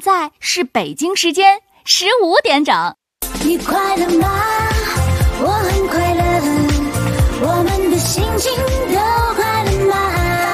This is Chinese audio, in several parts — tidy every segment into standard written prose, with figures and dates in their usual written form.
在是北京时间15点整。 你快乐吗？我很快乐，我们的心情都快乐吗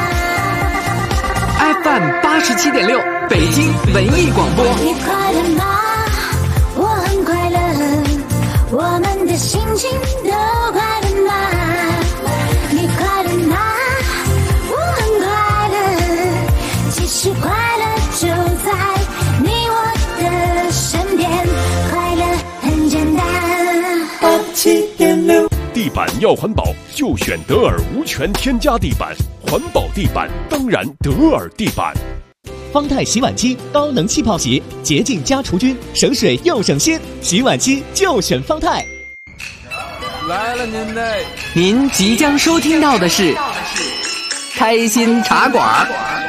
？FM 87.6，北京文艺广播。 你快乐吗？我很快乐，我们的心情都快乐吗？你快乐吗？我很快乐，其实快乐就在你我的身边，快乐很简单。87.6， 地板要环保就选德尔无权添加地板，环保地板当然德尔地板。 方太洗碗机高能气泡洗，洁净加除菌，省水又省心，洗碗机就选方太。 来了您嘞！ 您即将收听到的是开心茶馆。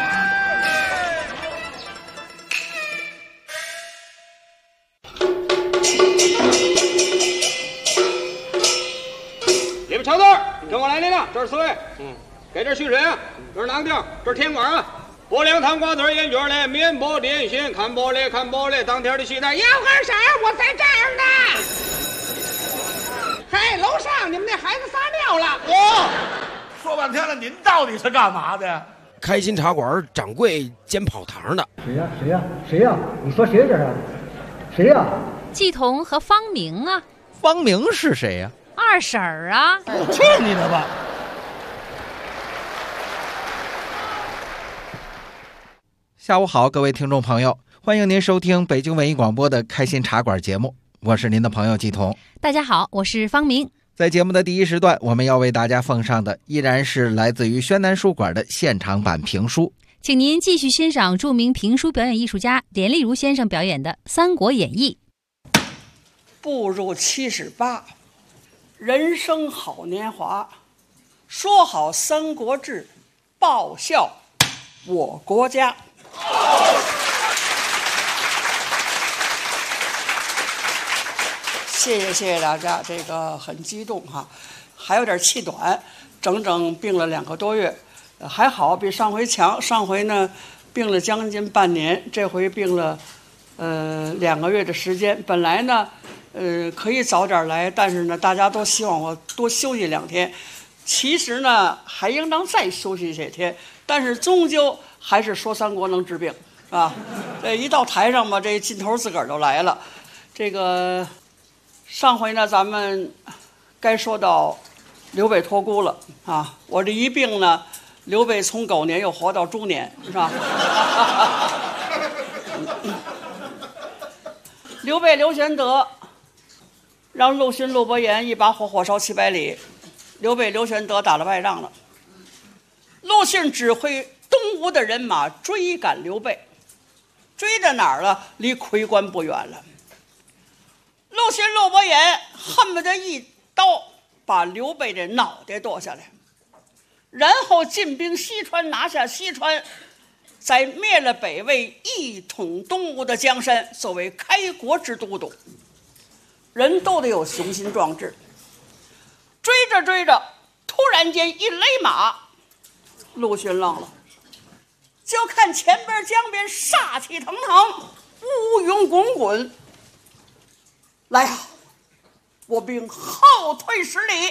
里边长豆，跟我来领了，这是4位。给这蓄水啊，这是哪个地儿？这是甜馆啊。薄凉汤瓜子烟卷嘞，面包点心，看玻璃看玻璃，当天的西单。要喝啥？我在这儿呢。嘿，楼上你们那孩子撒尿了。 说半天了，您到底是干嘛的？ 开心茶馆掌柜兼跑堂的。 谁呀？你说谁这是？谁呀？ 季彤和方明啊。 方明是谁呀？ 二婶儿啊。 去你的吧！ 下午好，各位听众朋友，欢迎您收听北京文艺广播的开心茶馆节目，我是您的朋友季彤。 大家好，我是方明。 在节目的第一时段，我们要为大家奉上的依然是来自于宣南书馆的现场版评书， 请您继续欣赏著名评书表演艺术家连丽如先生表演的《三国演义》。 步入78，人生好年华，说好三国志，报效我国家。谢谢大家，这个很激动哈，还有点气短，整整病了2个多月，还好比上回强。上回呢病了将近半年，这回病了2个月的时间。本来呢可以早点来，但是呢大家都希望我多休息2天，其实呢还应当再休息些天，但是终究还是说三国能治病啊！这一到台上吧，这劲头自个儿就来了。这个上回呢，咱们该说到刘备托孤了啊！我这一病呢，刘备从狗年又活到猪年，是吧？刘备刘玄德让陆逊陆伯言一把火烧700里，刘备刘玄德打了败仗了。陆逊指挥东吴的人马追赶刘备，追到哪儿了？离夔关不远了。陆逊陆伯言恨不得一刀把刘备的脑袋剁下来，然后进兵西川，拿下西川，再灭了北魏，一统东吴的江山，作为开国之都督。人都得有雄心壮志。追着追着，突然间一勒马，陆逊愣了，就看前边江边杀气腾腾，乌云滚滚。来呀，我兵后退10里。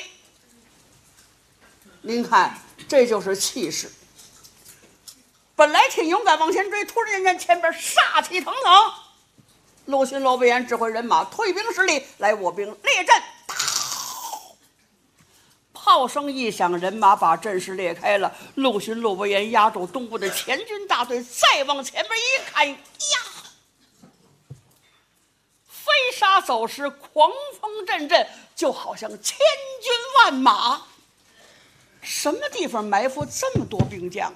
您看，这就是气势。本来挺勇敢往前追，突然间前边杀气腾腾。陆逊陆伯言指挥人马退兵10里，来我兵列阵。炮声一响，人马把阵势裂开了。陆逊陆伯言压住东吴的前军大队，再往前边一看，呀，飞沙走石，狂风阵阵，就好像千军万马。什么地方埋伏这么多兵将？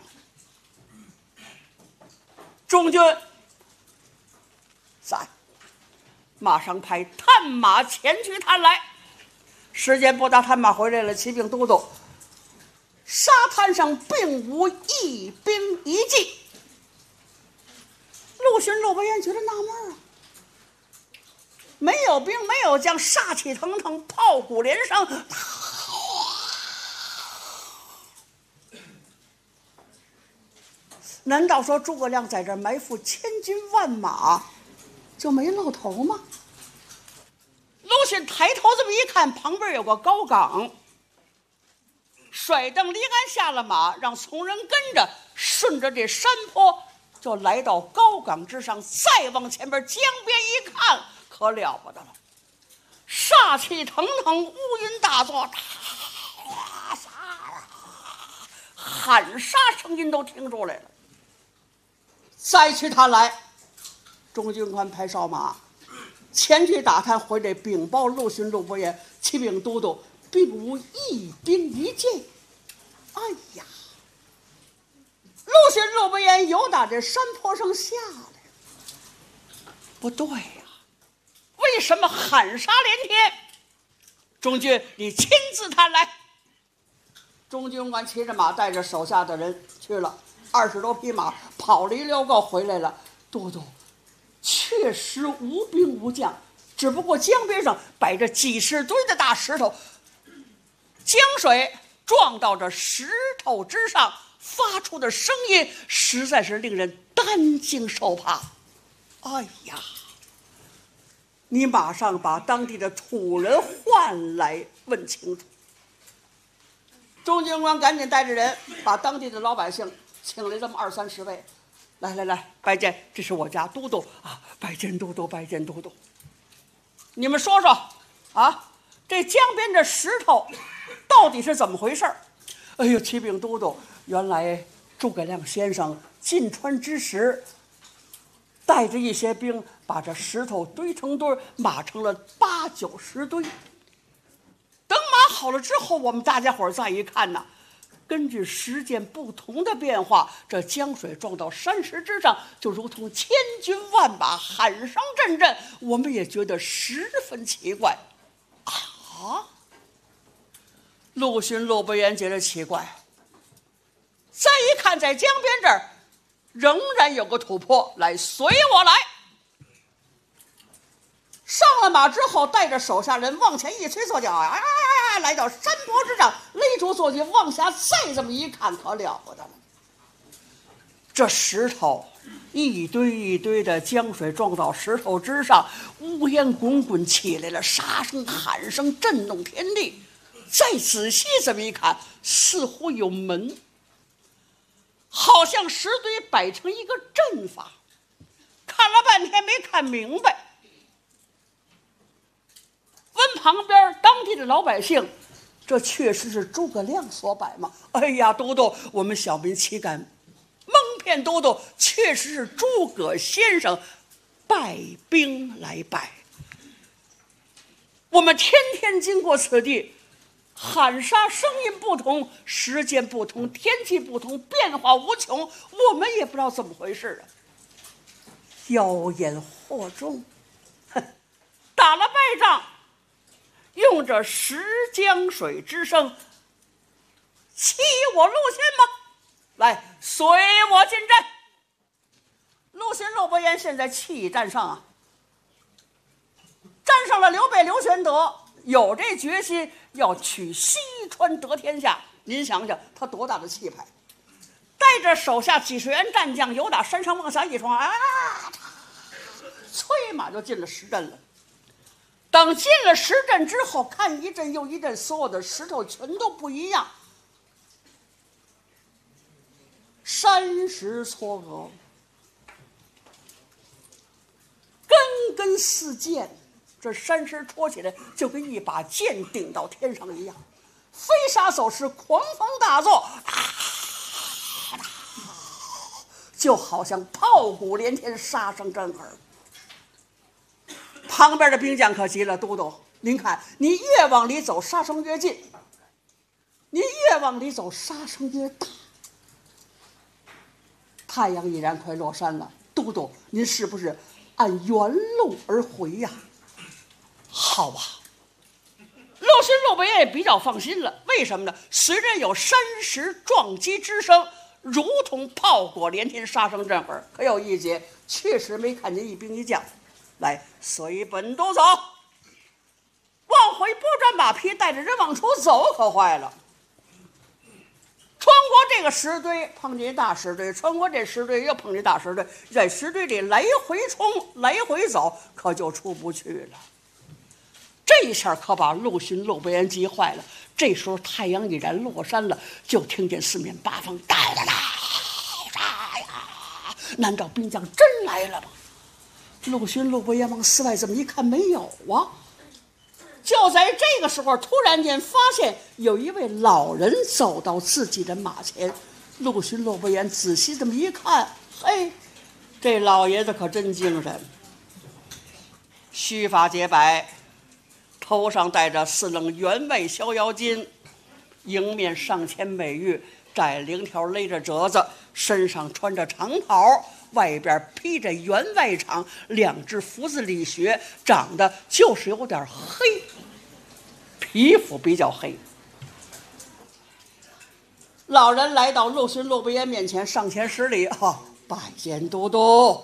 中军在，马上派探马前去探来。时间不大，探马回来了，骑兵都督，沙滩上并无一兵一骑。陆逊陆伯言觉得纳闷啊，没有兵没有将，杀气腾腾，炮鼓连声， 难道说诸葛亮在这儿埋伏千军万马就没露头吗？鲁迅抬头这么一看，旁边有个高岗，甩蹬离鞍下了马，让从人跟着，顺着这山坡就来到高岗之上，再往前边江边一看，可了不得了，煞气腾腾，乌云大作，喊杀声音都听出来了。再去探来，中军官派哨马前去打探，回来禀报陆逊、陆伯言，启禀都督，并无一兵一箭。哎呀，陆逊、陆伯言又打这山坡上下来，不对呀，为什么喊杀连天？中军，你亲自探来。中军官骑着马，带着手下的人去了，20多匹马跑了一溜够回来了。都督，确实无兵无将，只不过江边上摆着几十堆的大石头，江水撞到这石头之上，发出的声音实在是令人担惊受怕。哎呀，你马上把当地的土人唤来问清楚。中军官赶紧带着人把当地的老百姓请来这么20-30位，来，拜见，这是我家都督啊！拜见都督，拜见都督。你们说说啊，这江边这石头到底是怎么回事？哎呦，启禀都督，原来诸葛亮先生进川之时，带着一些兵，把这石头堆成堆，码成了8、90堆。等码好了之后，我们大家伙再一看呢，根据时间不同的变化，这江水撞到山石之上，就如同千军万马，喊声阵阵，我们也觉得十分奇怪。啊！陆逊、陆伯言觉得奇怪，再一看，在江边这儿仍然有个土坡，来，随我来。上了马之后，带着手下人往前一催错脚，来到山坡之上，勒住坐骑，往下再这么一看，可了不得了。这石头一堆一堆的，江水撞到石头之上，乌烟滚滚起来了，杀声喊声震动天地。再仔细这么一看，似乎有门，好像石堆摆成一个阵法，看了半天没看明白。问旁边当地的老百姓，这确实是诸葛亮所摆吗？哎呀，都督，我们小民岂敢蒙骗都督，确实是诸葛先生带兵来摆。我们天天经过此地，喊杀声音不同，时间不同，天气不同，变化无穷，我们也不知道怎么回事啊。妖言惑众，打了败仗，用这石江水之声欺我陆逊吗？来，随我进阵。陆逊、陆伯言现在气已站上啊，站上了刘备、刘玄德，有这决心要取西川得天下。您想想他多大的气派，带着手下几十员战将，由打山上往下一冲，催马就进了石阵了。等进了石阵之后，看一阵又一阵，所有的石头全都不一样，山石错愕，根根似箭，这山石戳起来就跟一把剑顶到天上一样，飞沙走石，狂风大作，就好像炮鼓连天，杀声震耳。旁边的兵将可急了，都督，您看，你越往里走，杀声越近；你越往里走，杀声越大。太阳已然快落山了，都督，您是不是按原路而回呀？好吧。陆逊、陆伯言也比较放心了，为什么呢？虽然有山石撞击之声，如同炮火连天，杀声震耳，可有一节确实没看见一兵一将。来，随本督走。往回拨转马匹，带着人往出走，可坏了。 穿过这个石堆，碰见大石堆，穿过这石堆又碰见大石堆，在石堆里来回冲，来回走，可就出不去了。这一下可把陆逊、陆伯言急坏了。这时候太阳已然落山了，就听见四面八方哒哒哒啥呀？难道兵将真来了吗？陆逊、陆伯言往寺外这么一看，没有啊。就在这个时候，突然间发现有一位老人走到自己的马前。陆逊、陆伯言仔细这么一看，嘿，这老爷子可真精神，须发洁白，头上戴着4棱员外逍遥巾，迎面上前美玉，窄绫条勒着褶子，身上穿着长袍，外边披着员外氅，2只胡子里学，长得就是有点黑，皮肤比较黑。老人来到陆逊、陆伯言面前，上前施礼，拜见都督。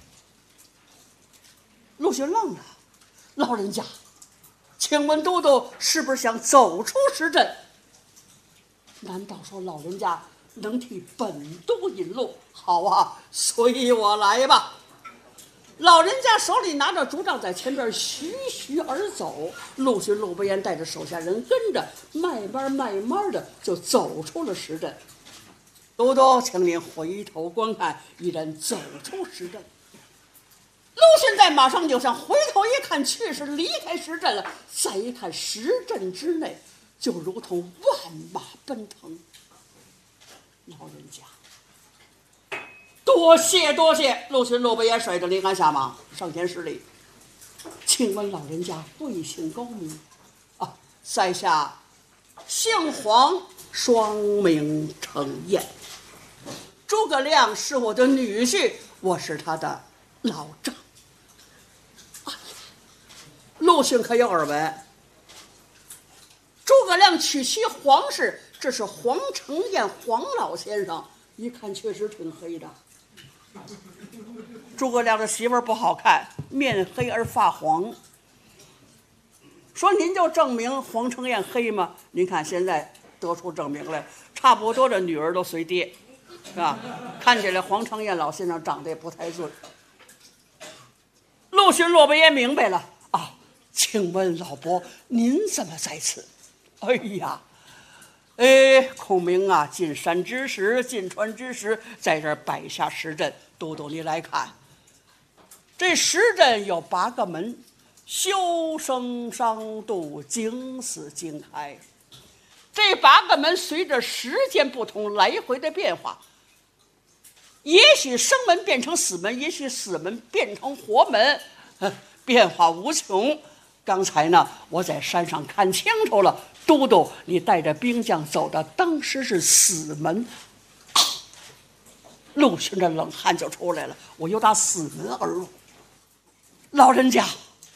陆逊愣了，老人家，请问都督是不是想走出石阵？难道说老人家能替本督引路？好啊，随我来吧。老人家手里拿着竹杖，在前边徐徐而走。陆逊、陆伯言带着手下人跟着，慢慢的就走出了石阵。都督，请您回头观看，一人走出石阵。陆逊在马上就上，回头一看，确实离开石阵了。再一看，石阵之内就如同万马奔腾。老人家，多谢多谢！陆逊、陆伯言甩着林鞍下马，上前施礼。请问老人家贵姓高明？在下姓黄，双名程燕。诸葛亮是我的女婿，我是他的老丈。陆逊可有耳闻，诸葛亮娶妻黄氏，这是黄承彦黄老先生，一看确实挺黑的。诸葛亮的媳妇儿不好看，面黑而发黄。说您就证明黄承彦黑吗？您看现在得出证明来，差不多的女儿都随爹，是吧？看起来黄承彦老先生长得也不太顺。陆逊、陆伯言明白了啊，请问老伯您怎么在此？哎呀，孔明啊，进山之时，进川之时，在这儿摆下石阵。都督你来看，这石阵有8个门，修生伤度，景死经开。这8个门随着时间不同，来回的变化。也许生门变成死门，也许死门变成活门，变化无穷。刚才呢，我在山上看清楚了，都督你带着兵将走的当时是死门。陆逊的冷汗就出来了，我又打死门而入。老人家，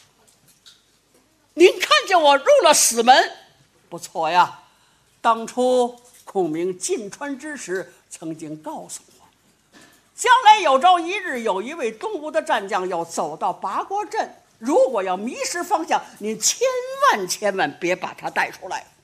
您看见我入了死门，不错呀。当初孔明进川之时，曾经告诉我，将来有朝一日，有一位东吴的战将要走到拔国阵，如果要迷失方向，您千万别把他带出来。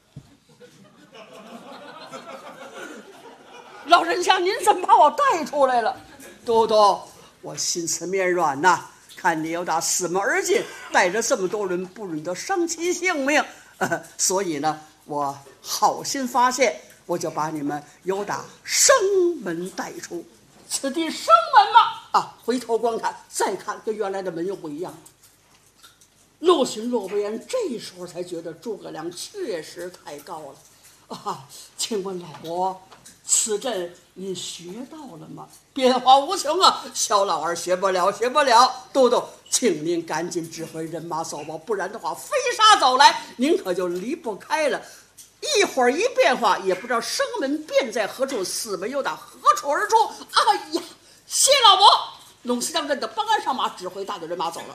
老人家，您怎么把我带出来了？都督，我心慈面软呐，看你有打死门而进，带着这么多人，不忍得伤其性命，所以呢，我好心发现，我就把你们由打生门带出。此地生门吗？回头观看，再看，跟原来的门又不一样了。陆逊、陆伯言这时候才觉得诸葛亮确实太高了。请问老伯，此阵您学到了吗？变化无穷啊，小老儿学不了。都督，请您赶紧指挥人马走吧，不然的话飞沙走来，您可就离不开了。一会儿一变化，也不知道生门变在何处，死门又打何处而出。哎呀，谢老伯！陇西将镇的帮鞍上马，指挥大队人马走了。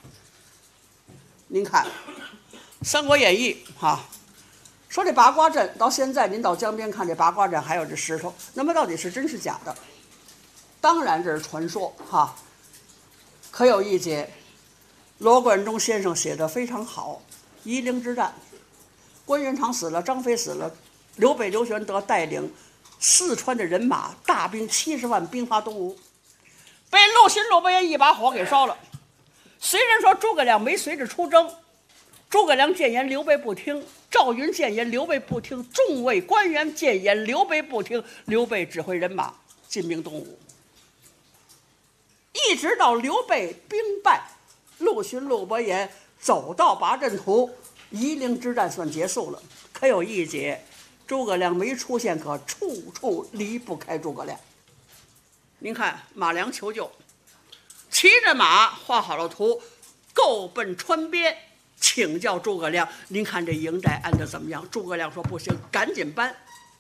您看，《三国演义》说这八卦阵到现在，您到江边看这八卦阵还有这石头，那么到底是真是假的？当然这是传说可有一节，罗贯中先生写的非常好。夷陵之战，关云长死了，张飞死了，刘备、刘玄德带领四川的人马大兵70万兵发东吴，被陆逊、陆伯言一把火给烧了。虽然说诸葛亮没随着出征，诸葛亮谏言刘备不听，赵云谏言刘备不听，众位官员谏言刘备不听，刘备指挥人马进兵东吴，一直到刘备兵败，陆逊、陆伯言走到八阵图，夷陵之战算结束了。可有一节，诸葛亮没出现，可处处离不开诸葛亮。您看马良求救，骑着马画好了图，够奔川边请教诸葛亮，您看这营寨安得怎么样？诸葛亮说不行，赶紧搬。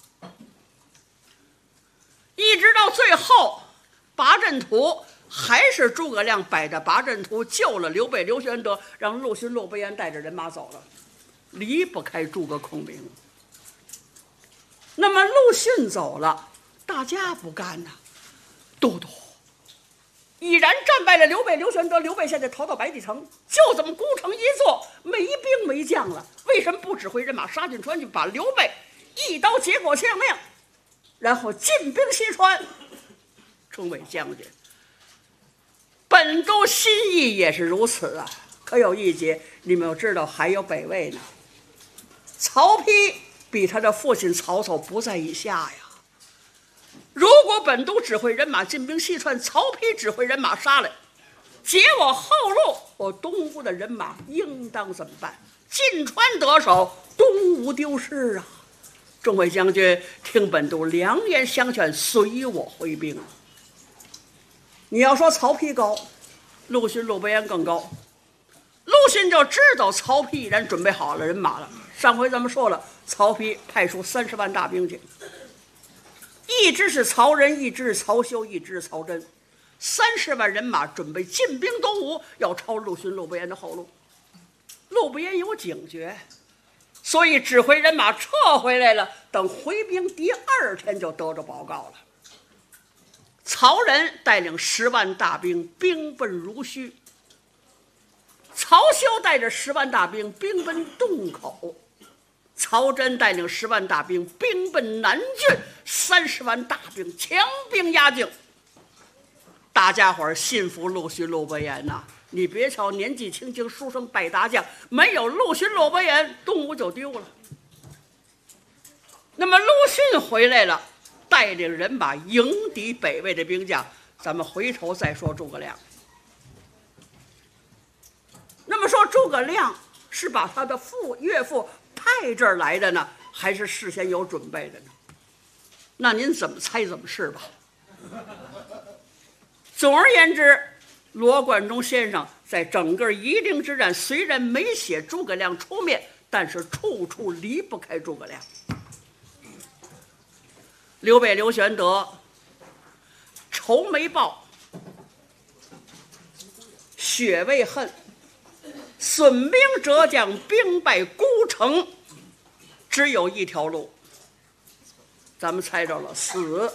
一直到最后八阵图，还是诸葛亮摆着八阵图救了刘备、刘玄德，让陆逊、陆伯言带着人马走了，离不开诸葛孔明。那么陆逊走了，大家不干呐，都督已然战败了刘备、刘玄德，刘备现在逃到白帝城，就这么孤城一座，没兵没将了，为什么不指挥人马杀进川去，把刘备一刀结果性命，然后进兵西川？众位将军，本都心意也是如此啊。可有一节，你们要知道，还有北魏呢。曹丕比他的父亲曹操不在以下呀。如果本都指挥人马进兵西川，曹丕指挥人马杀来，截我后路，我东吴的人马应当怎么办？进川得手，东吴丢失啊！众位将军，听本都良言相劝，随我回兵。你要说曹丕高，陆逊、陆伯言更高。陆逊就知道曹丕已然准备好了人马了。上回咱们说了，曹丕派出30万大兵去，一支是曹仁，一支是曹休，一支是曹真，30万人马准备进兵东吴，要抄陆逊、陆伯言的后路。陆伯言有警觉，所以指挥人马撤回来了。等回兵第2天就得着报告了。曹仁带领10万大兵兵奔濡须，曹休带着10万大兵兵奔洞口，曹真带领10万大兵兵奔南郡，30万大兵强兵压境。大家伙儿信服陆逊、陆伯言呐！你别瞧年纪轻轻，书生败大将，没有陆逊、陆伯言，东吴就丢了。那么陆逊回来了，带领人马迎敌北魏的兵将。咱们回头再说诸葛亮。那么说诸葛亮是把他的岳父派这儿来的呢，还是事先有准备的呢？那您怎么猜怎么是吧。总而言之，罗贯中先生在整个夷陵之战虽然没写诸葛亮出面，但是处处离不开诸葛亮。刘备、刘玄德仇没报，血未恨，损兵折将，兵败孤城，只有一条路，咱们猜着了，死，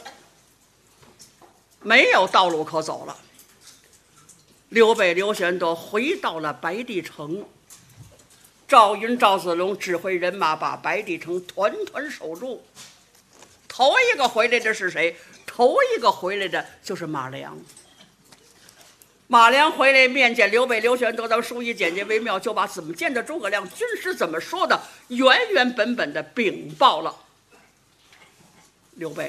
没有道路可走了。刘备、刘玄德回到了白帝城，赵云、赵子龙指挥人马把白帝城团团守住。头一个回来的是谁？头一个回来的就是马良。马良回来面见刘备、刘玄德，咱们书以简洁为妙，就把怎么见的诸葛亮、军师怎么说的，原原本本的禀报了刘备。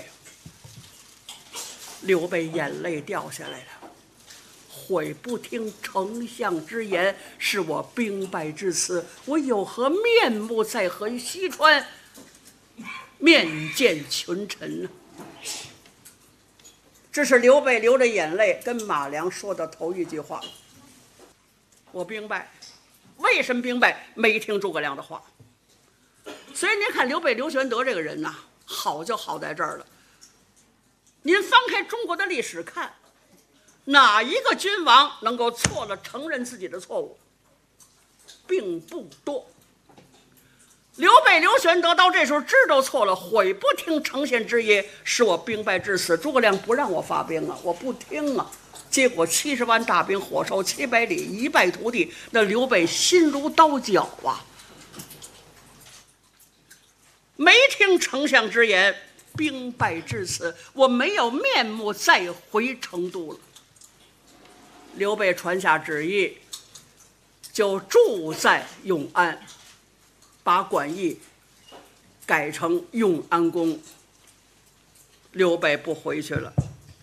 刘备眼泪掉下来了，悔不听丞相之言，是我兵败至此，我有何面目再回西川面见群臣呢？这是刘备流着眼泪跟马良说的头一句话。我兵败，为什么兵败？没听诸葛亮的话。所以您看刘备、刘玄德这个人呐，好就好在这儿了。您翻开中国的历史看，哪一个君王能够错了承认自己的错误？并不多。刘备、刘玄德到这时候知道错了，悔不听丞相之言，使我兵败至此。诸葛亮不让我发兵啊，我不听啊。结果70万大兵火烧700里，一败涂地。那刘备心如刀绞啊，没听丞相之言， 兵败至此，我没有面目再回成都了。刘备传下旨意，就住在永安，把馆驿改成永安宫。刘备不回去了。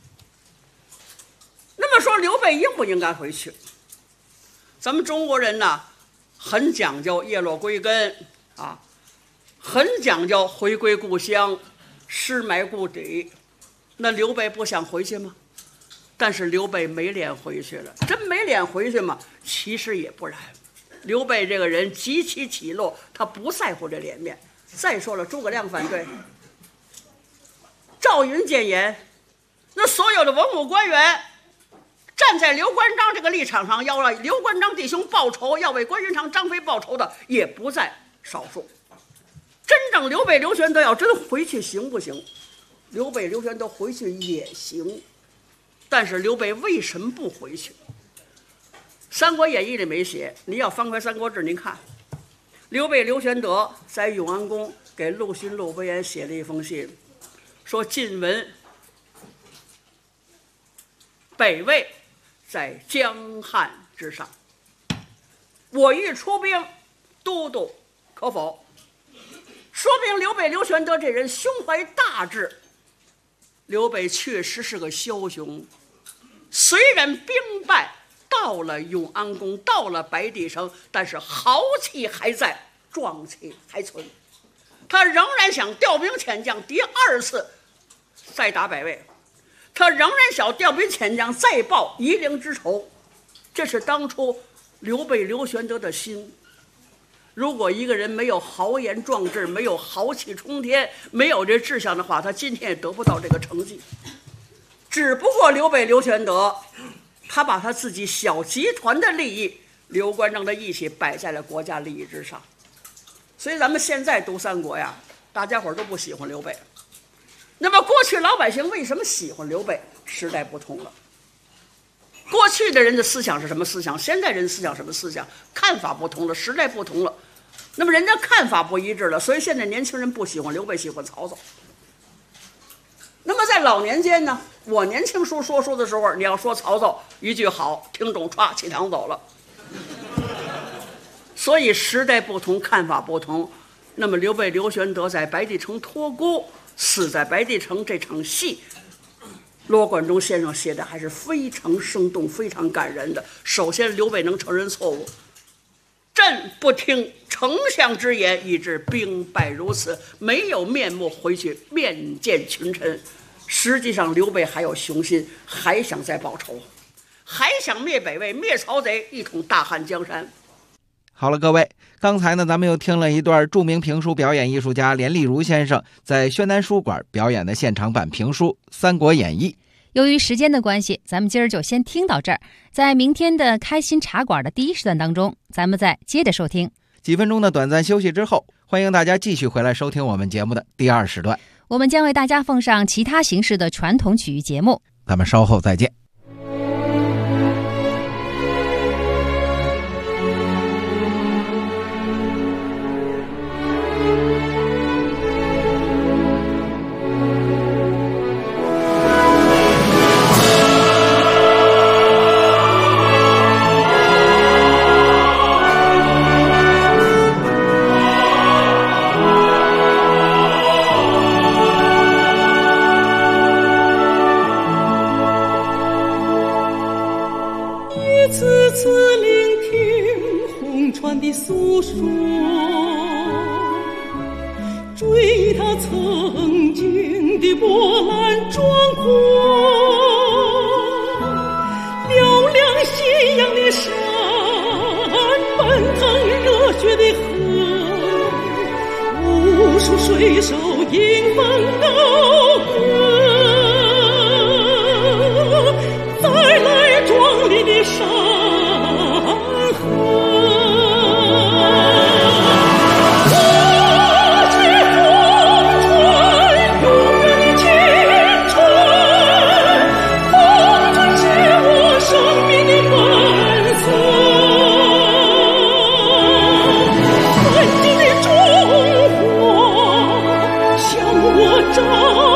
那么说，刘备应不应该回去？咱们中国人呢，很讲究叶落归根啊，很讲究回归故乡，尸埋故里。那刘备不想回去吗？但是刘备没脸回去了。真没脸回去吗？其实也不然。刘备这个人极其起落，他不在乎这脸面。再说了，诸葛亮反对，赵云谏言，那所有的文武官员站在刘关张这个立场上，要让刘关张弟兄报仇，要为关云长、张飞报仇的也不在少数。真正刘备、刘玄德要真回去行不行？刘备、刘玄德回去也行，但是刘备为什么不回去？《三国演义》里没写，你要翻开《三国志》，您看，刘备、刘玄德在永安宫给陆逊、陆伯言写了一封信，说晋闻北魏在江汉之上，我欲出兵都督，可否？说明刘备、刘玄德这人胸怀大志。刘备确实是个枭雄，虽然兵败到了永安宫，到了白帝城，但是豪气还在，壮气还存。他仍然想调兵遣将，第二次再打北魏。他仍然想调兵遣将，再报夷陵之仇。这是当初刘备、刘玄德的心。如果一个人没有豪言壮志，没有豪气冲天，没有这志向的话，他今天也得不到这个成绩。只不过刘备、刘玄德，他把他自己小集团的利益、刘关张的义气摆在了国家利益之上。所以咱们现在读三国呀，大家伙都不喜欢刘备。那么过去老百姓为什么喜欢刘备？时代不同了。过去的人的思想是什么思想？现代人思想什么思想？看法不同了，时代不同了，那么人家看法不一致了，所以现在年轻人不喜欢刘备，喜欢曹操。那么在老年间呢，我年轻说书的时候，你要说曹操一句好，听众歘起堂走了。所以时代不同，看法不同。那么刘备、刘玄德在白帝城托孤，死在白帝城这场戏，罗贯中先生写的还是非常生动、非常感人的。首先，刘备能承认错误，朕不听丞相之言，以致兵败如此，没有面目回去面见群臣。实际上，刘备还有雄心，还想再报仇，还想灭北魏、灭曹贼，一统大汉江山。 好了，各位，刚才呢，咱们又听了一段著名评书表演艺术家连丽如先生在宣南书馆表演的现场版评书《三国演义》。 由于时间的关系，咱们今儿就先听到这儿。在明天的开心茶馆的第一时段当中，咱们再接着收听。 几分钟的短暂休息之后，欢迎大家继续回来收听我们节目的第二时段。 我们将为大家奉上其他形式的传统曲艺节目。 咱们稍后再见。 诉说，追他曾经的波澜壮阔，嘹亮信仰的山，奔腾热血的河，无数水手迎风高歌，再来壮丽的山河。中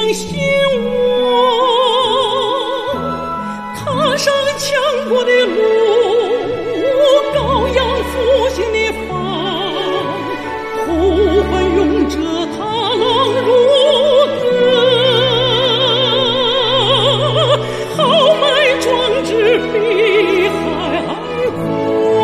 相信我，踏上强国的路，羔羊复兴的方，呼唤勇者踏浪入歌，豪迈壮志比海阔。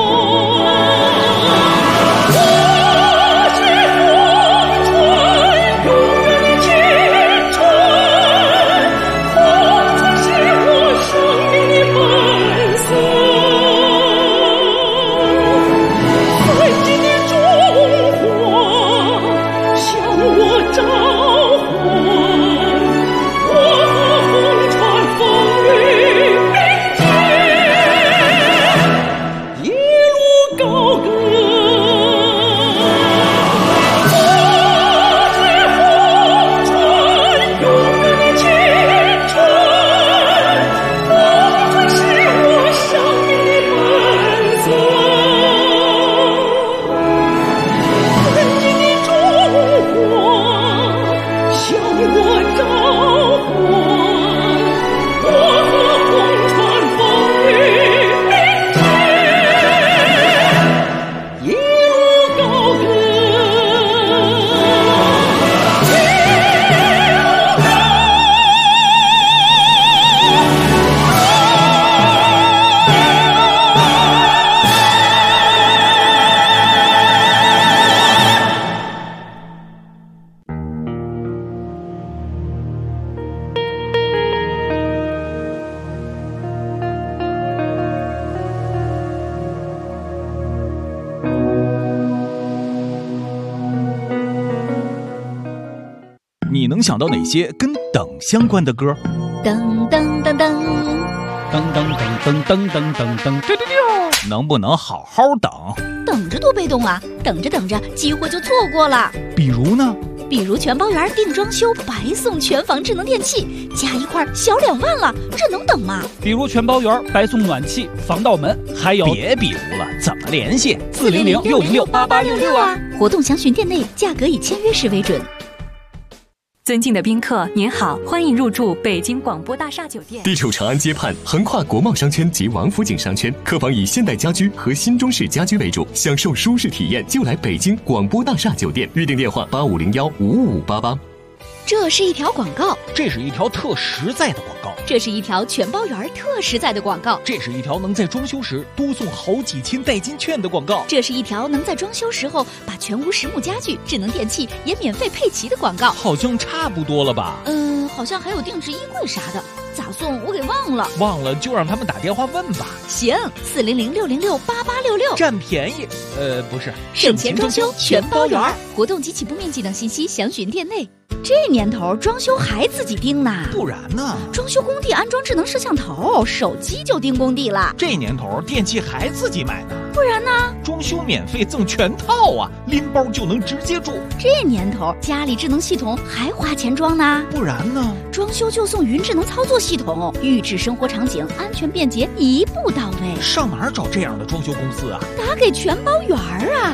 你能想到哪些跟等相关的歌？ 噔噔噔噔， 噔噔噔噔噔噔噔噔，能不能好好等？ 等着多被动啊！等着等着，机会就错过了。 比如呢？ 比如全包圆定装修，白送全房智能电器，加一块小2万了，这能等吗？ 比如全包圆白送暖气、防盗门，还有别比如了，怎么联系 ？400-606-8866啊！活动详询店内，价格以签约时为准。 尊敬的宾客，您好，欢迎入住北京广播大厦酒店。 地处长安街畔，横跨国贸商圈及王府井商圈，客房以现代家居和新中式家居为主，享受舒适体验就来北京广播大厦酒店。预订电话8501-55588。 这是一条广告， 这是一条特实在的广告， 这是一条全包圆特实在的广告， 这是一条能在装修时多送好几千代金券的广告， 这是一条能在装修时候把全屋实木家具、智能电器也免费配齐的广告。 好像差不多了吧？ 好像还有定制衣柜啥的，咋送我给忘了。 忘了就让他们打电话问吧。 行，400-606-8866， 占便宜。不是， 省钱装修全包圆，活动及起步面积等信息详询店内。这年头装修还自己盯呢？ 不然呢？ 装修工地安装智能摄像头，手机就盯工地了。 这年头电器还自己买呢？ 不然呢？ 装修免费赠全套啊，拎包就能直接住。 这年头家里智能系统还花钱装呢？ 不然呢？ 装修就送云智能操作系统，预制生活场景，安全便捷，一步到位。 上哪儿找这样的装修公司啊？ 打给全包圆啊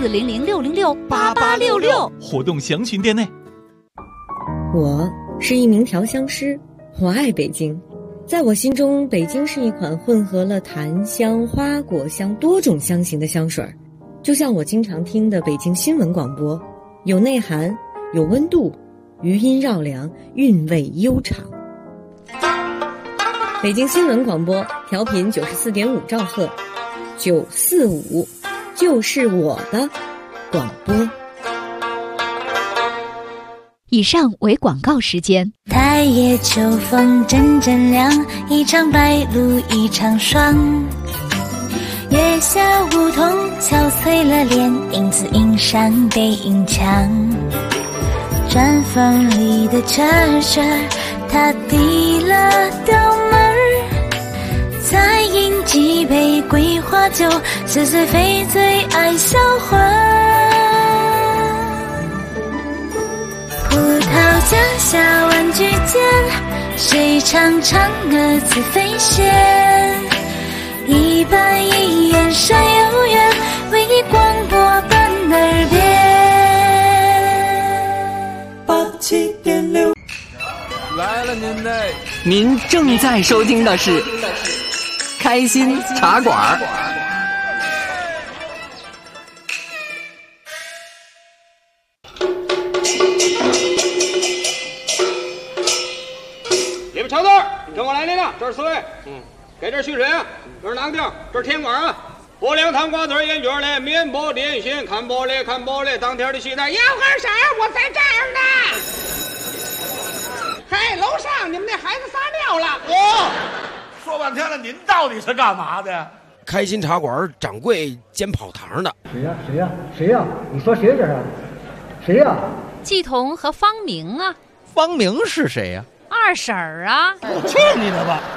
，400-606-8866， 活动详询店内。 我是一名调香师，我爱北京。在我心中，北京是一款混合了檀香、花果香多种香型的香水，就像我经常听的北京新闻广播，有内涵，有温度，余音绕梁，韵味悠长。北京新闻广播调频94.5兆赫，945就是我的广播。 以上为广告时间。 太夜秋风阵阵凉，一场白露一场霜。月下梧桐敲碎了脸，影子映上背影墙。砖缝里的车他递了刀门，再饮几杯桂花酒，是谁非最爱销魂。葡萄架下玩具间，谁唱嫦娥自飞仙？一板一眼山有缘，为你广播伴耳边。 87.6 来了您嘞！ 您正在收听的是开心茶馆。 你们瞧这儿，跟我来领导，这是4位。给这续水啊，这是囊丁，这是甜瓜啊。薄凉糖瓜子烟卷嘞，面包点心，看包嘞，当天的西餐，要干啥？我在这儿呢。嘿，楼上你们那孩子撒尿了。 说半天了，您到底是干嘛的？ 开心茶馆掌柜煎跑堂的。 谁呀？你说谁这是？谁呀？ 季彤和方明啊。 方明是谁呀？ 二婶儿啊。 去你的吧！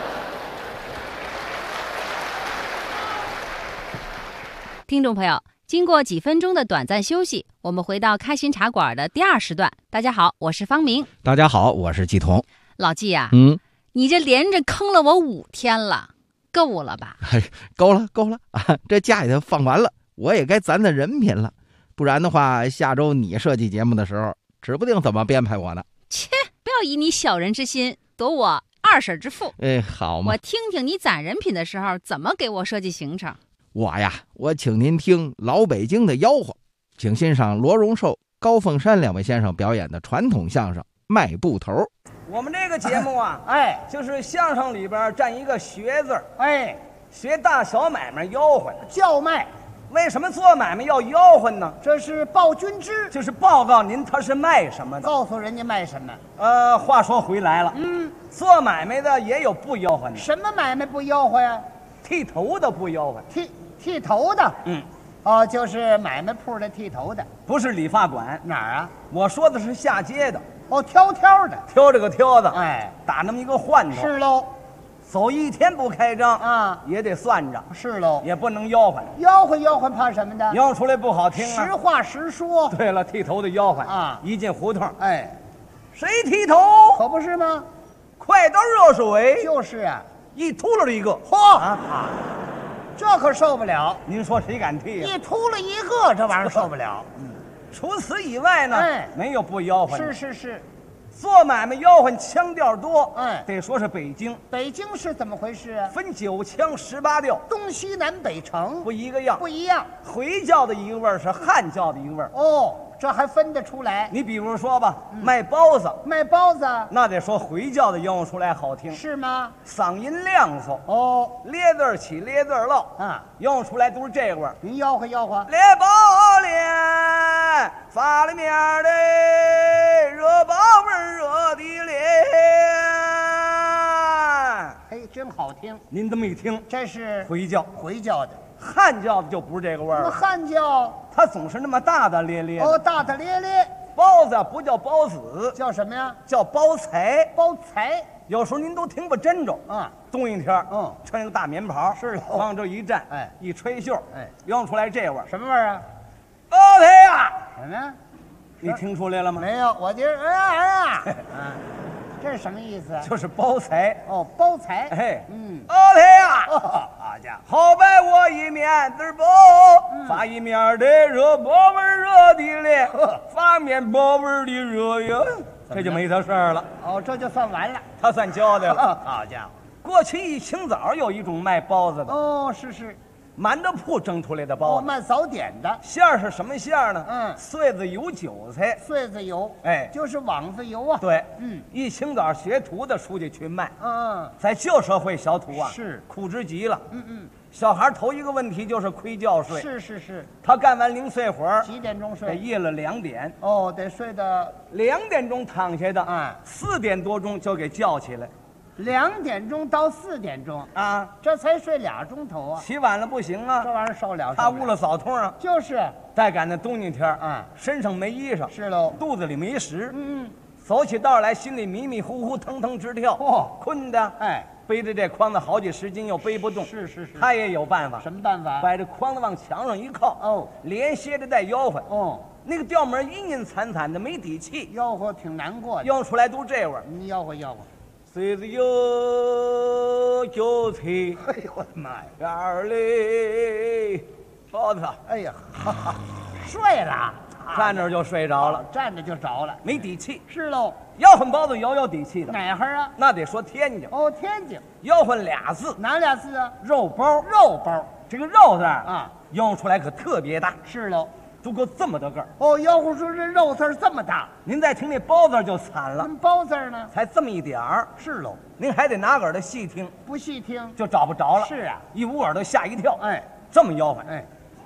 听众朋友，经过几分钟的短暂休息，我们回到开心茶馆的第2时段。大家好，我是方明。 大家好，我是季彤。 老季啊，你这连着坑了我5天了，够了吧？ 够了啊！这假也放完了，我也该攒人品了，不然的话，下周你设计节目的时候，指不定怎么编排我呢。 切，不要以你小人之心夺我二婶之腹。 好嘛， 我听听你攒人品的时候怎么给我设计行程。 我请您听老北京的吆喝，请欣赏罗荣寿、高凤山2位先生表演的传统相声《卖布头》。 我们这个节目啊，就是相声里边占一个学字，学大小买卖吆喝叫卖。为什么做买卖要吆喝呢？这是报君知，就是报告您他是卖什么的，告诉人家卖什么。话说回来了，做买卖的也有不吆喝的。什么买卖不吆喝呀？剃头的不吆喝。剃头的，就是买卖铺的剃头的，不是理发馆。哪儿啊？我说的是下街的。挑的，挑这个挑的，打那么一个换头。是喽，走1天不开张啊，也得算着。是喽，也不能吆喝。吆喝怕什么的？吆出来不好听啊。实话实说。对了，剃头的吆喝啊，一进胡同，谁剃头？可不是吗？快到热水。就是啊，一秃噜一个，嚯！这可受不了。您说谁敢剃呀？一秃噜一个，这玩意儿受不了。除此以外呢，没有不吆喝的。是，做买卖吆喝腔调多，得说是北京。北京是怎么回事啊？分9腔18调，东西南北城不一个样，不一样。回教的一个味儿是汉教的一个味儿。这还分得出来？你比如说吧，卖包子，那得说回教的吆喝出来好听，是吗？嗓音亮索，咧字起咧字落啊，吆喝出来都是这个味儿。您吆喝，咧包咧，发了面的热包味热的咧，真好听。您这么一听，这是回教的。汉教的就不是这个味儿了。汉教它总是那么大大咧咧。大大咧咧。包子不叫包子，叫什么呀？叫包财。有时候您都听不真着啊。冬一天，穿一个大棉袍，是往这一站，一吹袖，吆出来这味儿。什么味儿啊？包财呀！什么呀？你听出来了吗？没有，我今儿这是什么意思啊？就是包财。包财。包财呀！好家伙，好摆我一面子包，发一面的热包味热的咧，发面包味的热呀，这就没他事儿了。这就算完了，他算交代了。好家伙，过去一清早有一种卖包子的。是。馒头铺蒸出来的包子，卖早点的。馅儿是什么馅儿呢？穗子油韭菜。穗子油，就是网子油啊。对，一清早学徒的出去去卖。在旧社会小土啊，是苦之极了。小孩头一个问题就是亏觉睡。是。他干完零碎活儿，几点钟睡？得夜了2点。得睡到2点钟躺下的，4点多钟就给叫起来。2点钟到4点钟啊，这才睡2钟头啊！起晚了不行啊，这玩意儿受了。他误了早通啊，就是再赶那冬天天身上没衣裳，是喽，肚子里没食，走起道来心里迷迷糊糊，腾腾直跳，困的，背着这筐子好几10斤又背不动，是，他也有办法，什么办法？把这筐子往墙上一靠，连歇着带吆喝，那个调门阴阴惨惨的，没底气，吆喝挺难过的，吆出来都这味儿，你吆喝。穗子油韭菜，哎呦我的妈呀！边儿嘞，包子，哎呀，睡了， 站那儿就睡着了， 站着就着了， 没底气。 是喽， 吆喝包子有底气的， 哪哈啊？ 那得说天津。 哦，天津， 吆喝俩字， 哪俩字啊？ 肉包。 肉包， 这个肉字啊， 吆喝出来可特别大。 是喽， 都够这么大个儿。 哦，吆喝出这肉字这么大， 您再听那包字就惨了。 包字呢？ 才这么一点儿。 是喽， 您还得拿耳朵细听， 不细听就找不着了。 是啊， 一捂耳朵吓一跳。 哎， 这么吆喝。 哎，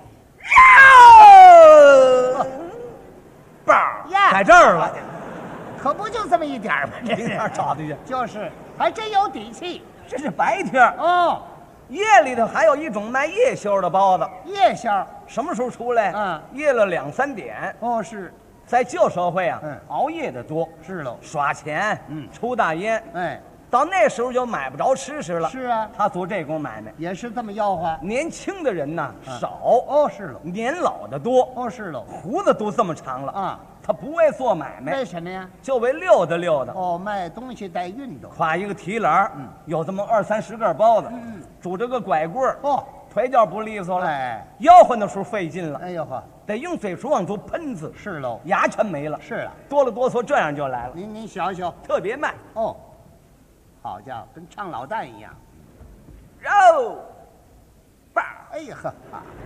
肉包呀， 在这儿了。 可不就这么一点儿吗？这是哪儿找的去？ 就是，还真有底气。 这是白天哦， 夜里头还有一种卖夜宵的包子。 夜宵什么时候出来？夜了2、3点。 哦，是在旧社会啊，熬夜的多。 是喽， 耍钱，抽大烟。 哎， 到那时候就买不着吃食了。 是啊， 他做这工买卖也是这么吆喝。 年轻的人呐少。 哦，是喽。 年老的多。 哦，是喽。 胡子都这么长了啊。 他不为做买卖， 为什么呀？ 就为溜达溜达。 哦，卖东西带运动。 挎一个提篮，有这么20、30个包子，拄着个拐棍儿， 哦， 腿脚不利索了。 哎， 吆喝的时候费劲了。 哎呦呵， 得用嘴唇往出喷字。 是喽， 牙全没了。 是啊， 哆了哆嗦，这样就来了。 您学学， 特别慢。 哦，好家伙，跟唱老旦一样。 肉包， 哎呀呵，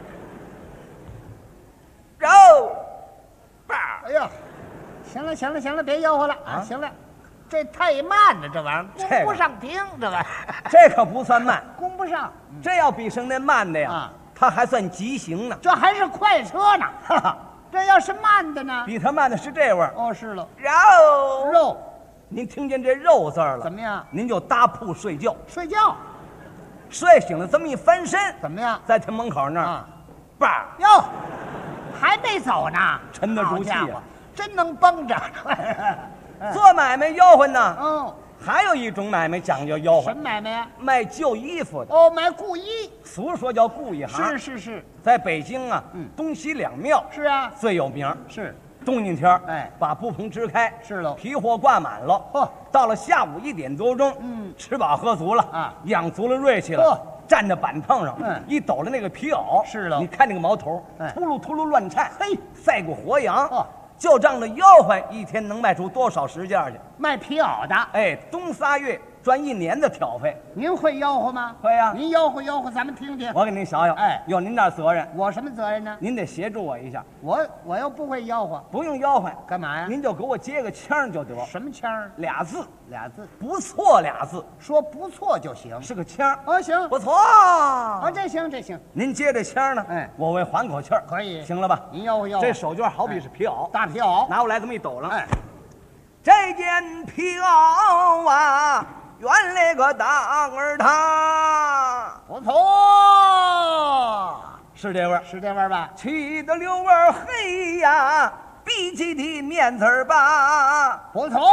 肉包， 哎呀，行了行了行了，别吆喝了啊！行了，这太慢了，这玩意儿供不上听，这玩意儿这可不算慢， 供不上。 这要比上那慢的呀，它还算急行呢。 这还是快车呢，哈哈。这要是慢的呢？ 比它慢的是这味儿。 哦，是了， 肉，您听见这肉字了？ 怎么样？ 您就搭铺睡觉， 睡觉， 睡醒了这么一翻身， 怎么样？ 在他门口那儿， 爸哟，还没走呢， 沉得住气啊， 真能绷着。 做买卖吆喝呢， 哦， 还有一种买卖讲究吆喝。 什么买卖呀？ 卖旧衣服的。 哦，买故衣， 俗说叫故衣行。 是， 在北京啊，东西两庙是啊最有名。 是冬天天哎， 把布棚支开， 是喽， 皮货挂满了。 嚯， 到了下午1点多钟，吃饱喝足了啊， 养足了锐气了，站在板凳上，一抖了那个皮袄， 是喽， 你看那个毛头，秃噜秃噜乱颤， 嘿， 赛过活羊。就仗着吆喝，一天能卖出多少10件去？ 卖皮袄的， 哎，冬3月赚1年的挑费。 您会吆喝吗？ 会呀。 您吆喝吆喝，咱们听听。 我给您想想， 哎， 有您那责任。 我什么责任呢？ 您得协助我一下。 我又不会吆喝， 不用吆喝， 干嘛呀？ 您就给我接个腔就得。 什么腔 ？2字， 不错2字， 说不错就行， 是个腔。 哦，行， 不错。 啊，这行。 您接这腔呢？ 哎， 我为缓口气儿， 可以， 行了吧？ 您吆喝。 这手绢好比是皮袄， 大皮袄， 拿过来这么一抖了。 哎， 这件皮袄啊，原来个大儿他不错， 是这味儿， 是这味儿吧？ 气得刘儿黑呀，闭起的面子儿吧， 不错。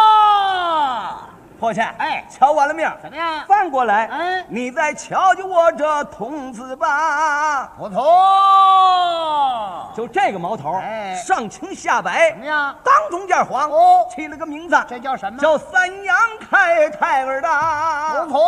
破钱， 哎， 瞧完了命， 怎么样？ 翻过来， 哎， 你再瞧瞧我这童子吧， 不错。 就这个毛头， 哎， 上青下白， 怎么样？ 当中间黄， 哦， 起了个名字， 这叫什么？ 叫三阳开泰儿的， 不错。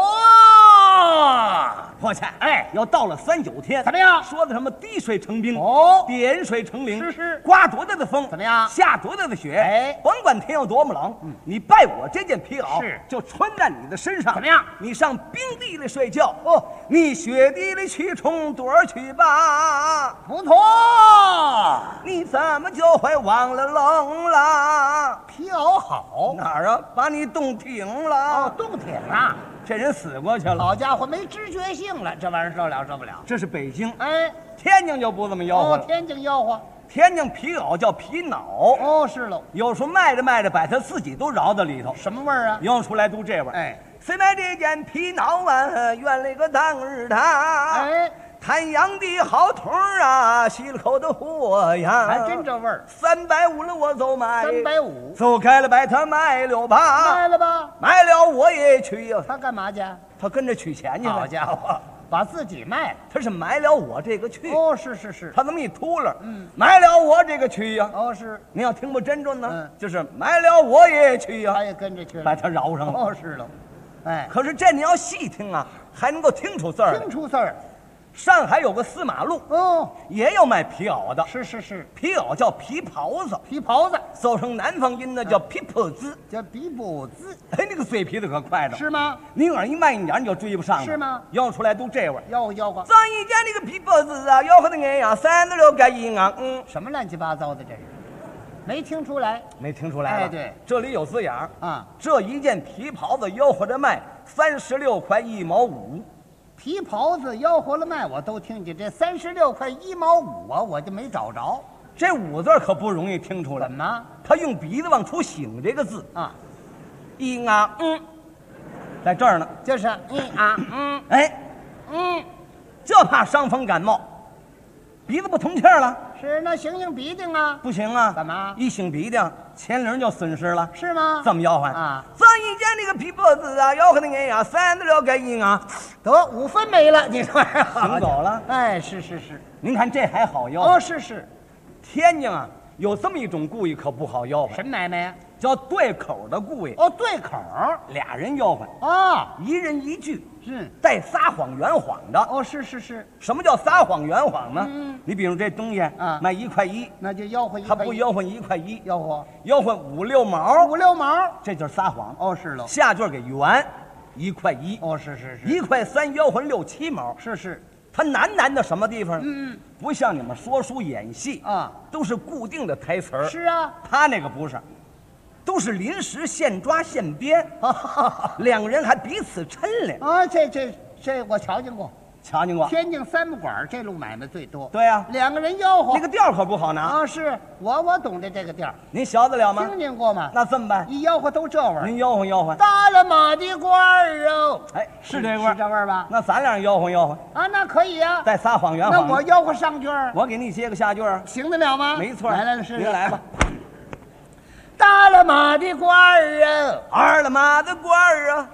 破钱， 哎， 要到了3、9天， 怎么样？ 说的什么滴水成冰， 哦， 点水成灵， 是， 刮多大的风， 怎么样？ 下多大的雪， 哎， 甭管天有多么冷，你拜我这件皮袄， 是， 就穿在你的身上， 怎么样？ 你上冰地里睡觉，哦，你雪地里去冲盹儿去吧， 不错。 你怎么就会忘了冷了？ 皮袄好哪儿啊？把你冻挺了。 哦，冻挺了。 这人死过去了。 好家伙，没知觉性了，这玩意儿受不了。 这是北京， 哎， 天津就不这么吆喝了。 天津吆喝， 天津皮袄叫皮袄。 哦，是喽。 有时候卖着卖着，把他自己都饶在里头。 什么味儿啊？ 吆出来都这味儿。 哎， 谁买这件皮袄啊？原来个当儿他。 哎。 滩阳的好童啊，西了口的货呀， 还真这味儿。 350了，我就买 350， 走开了，把它卖了吧， 卖了吧， 卖了我也去呀。 他干嘛去？ 他跟着取钱去了。 好家伙，把自己卖了。 他是买了我这个去。 哦，是。 他这么一秃噜，买了我这个去呀。 哦，是。 您要听不真准呢，就是买了我也去呀。 他也跟着去了， 把他饶上了。 哦，是喽。哎， 可是这你要细听啊，还能够听出字儿。 听出字儿。 上海有个四马路， 哦， 也有卖皮袄的。 是， 皮袄叫皮袍子， 皮袍子， 走成南方音呢叫皮袍子， 叫皮袍子。 哎，那个嘴皮子可快着， 是吗？ 你耳一慢一点，你就追不上了， 是吗？ 吆出来都这味儿。 吆喝。 咱一家那个皮袍子啊，吆喝的哎呀，36盖一啊， 什么乱七八糟的这是？没听出来。 没听出来了。 哎，对， 这里有字眼儿啊。 这一件皮袍子吆喝着卖36块1毛5。 皮袍子吆喝了卖，我都听见。这36块1毛5啊，我就没找着。 这5字可不容易听出来。 怎么？ 他用鼻子往出擤这个字啊， 一啊在这儿呢， 就是就怕伤风感冒，鼻子不通气儿了。 是，那擤鼻涕啊？ 不行啊！ 怎么？ 一擤鼻涕，前铃就损失了。 是吗？ 这么吆喝啊！ 咱一家那个皮袍子啊，吆喝的哎呀，36盖一啊， 得5分没了，你说行走了。 哎，是。 您看这还好吆喝。 哦，是。 天津啊，有这么一种故意可不好吆喝。 什么买卖呀？ 叫对口的故意。 哦，对口， 俩人吆喝啊， 一人一句， 是带撒谎圆谎的。 哦，是。 什么叫撒谎圆谎呢？你比如这东西啊， 卖1块1， 那就吆喝1块1。 他不吆喝1块1， 吆喝5、6毛。 5、6毛， 这就是撒谎。 哦，是了。 下句给圆，1块1。 哦，是。 1块3吆喝6、7毛。 是。 他难的什么地方？不像你们说书演戏啊， 都是固定的台词儿。 是啊， 他那个不是，都是临时现抓现编。两个人还彼此抻练啊。这我瞧见过。天津三不管这路买卖最多。 对呀， 两个人吆喝， 那个调可不好拿啊。是我懂得这个调， 您晓得了吗？ 听见过吗？ 那这么办？ 一吆喝都这味儿。 您吆喝。 大了马的官儿哦， 哎，是这味儿， 是这味儿吧？ 那咱俩吆喝啊，那可以啊。 再撒谎圆谎。 那我吆喝上句儿， 我给你接个下句儿， 行得了吗？ 没错。 来试试。 您来吧。 大了马的官儿啊， 二了马的官儿啊。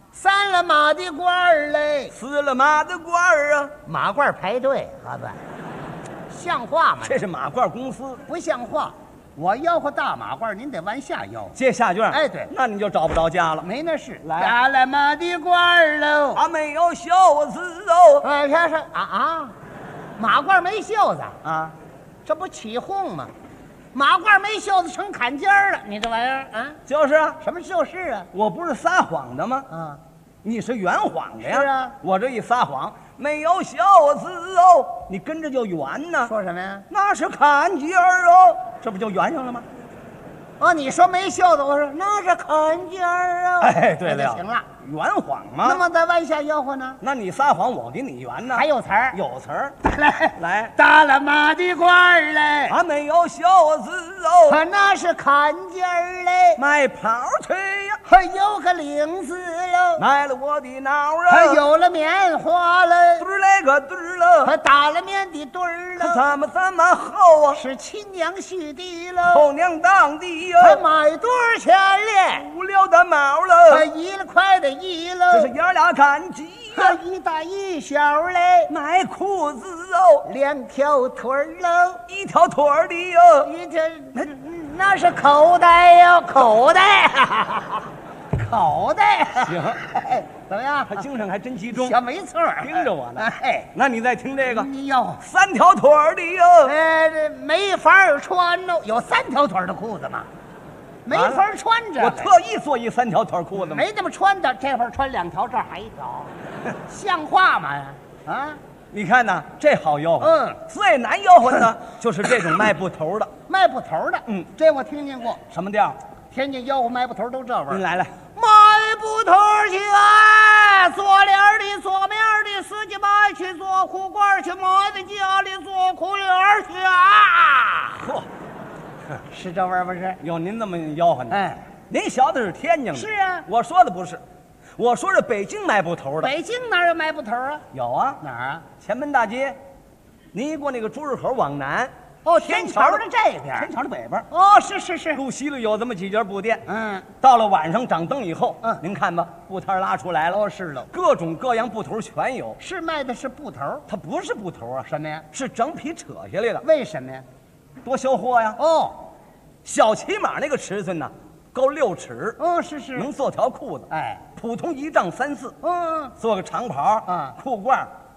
3了马的官儿嘞 ，4了马的官儿啊， 马褂排队，好吧，像话吗？ 这是马褂公司， 不像话。我吆喝大马褂，您得往下吆。 接下句， 哎，对， 那你就找不着家了。 没那事。 来， 大了马的官儿喽， 没有袖子哦。 哎，他说马褂没袖子啊， 这不起哄吗？马褂没袖子成坎肩了，你这玩意儿啊？ 就是啊。 什么就是啊？ 我不是撒谎的吗？ 啊， 你是圆谎的呀。 是啊， 我这一撒谎没有袖子哦，你跟着就圆呢。 说什么呀？ 那是坎肩哦，这不就圆上了吗？ 哦，你说没袖子，我说那是坎肩啊。 哎，对了， 行了， 圆谎吗？ 那么在弯下吆喝呢？ 那你撒谎，我给你圆呢。 还有词儿？ 有词儿。 来，大了马的官儿嘞， 没有袖子哦， 那是坎肩儿嘞， 卖袍去呀， 还有个领子喽， 卖了我的脑啊， 还有了棉花嘞， 墩儿嘞个墩儿了， 还打了面的墩儿了， 怎么厚啊？ 是亲娘婿的喽， 后娘当的哟， 还买多少钱嘞 ？5、6的毛了， 还1块的1喽， 这是爷俩赶集呀，一大一小嘞， 买裤子哦 ，2条腿儿喽 ，1条腿儿的哟， 一条那是口袋哟，口袋。口袋行， 怎么样？ 他精神还真集中， 行，没错， 盯着我呢。 哎， 那你再听这个， 你要 3条腿儿的哟， 这没法穿喽。有3条腿的裤子吗？没法穿着。 我特意做一3条腿裤子， 没这么穿的。这会儿穿2条，这儿还1条，像话吗？啊！ 你看呢，这好吆喝。最难吆喝呢，就是这种卖布头的。 卖布头的，这我听见过。 什么调？ 天津吆喝卖布头都这味儿。 您来， 卖布头去啊！左脸的、左面的，司机卖去做裤褂去，埋在家里做裤帘去啊！ 嚯， 是这味儿不是？ 有您这么吆喝呢？ 哎， 您晓得是天津的。 是啊， 我说的不是，我说是北京卖布头的。 北京哪有卖布头啊？ 有啊， 哪儿啊？ 前门大街，您一过那个朱日口往南。 哦，天桥的这边， 天桥的北边。 哦，是， 路西里有这么几家布店。到了晚上掌灯以后，您看吧，布摊拉出来了。 哦，是了， 各种各样布头全有。 是卖的是布头， 它不是布头啊， 什么呀？ 是整匹扯下来的。 为什么呀？ 多销货呀！ 哦， 小骑马那个尺寸呢，够6尺。 哦，是， 能做条裤子。 哎， 普通1丈3/4。做个长袍裤褂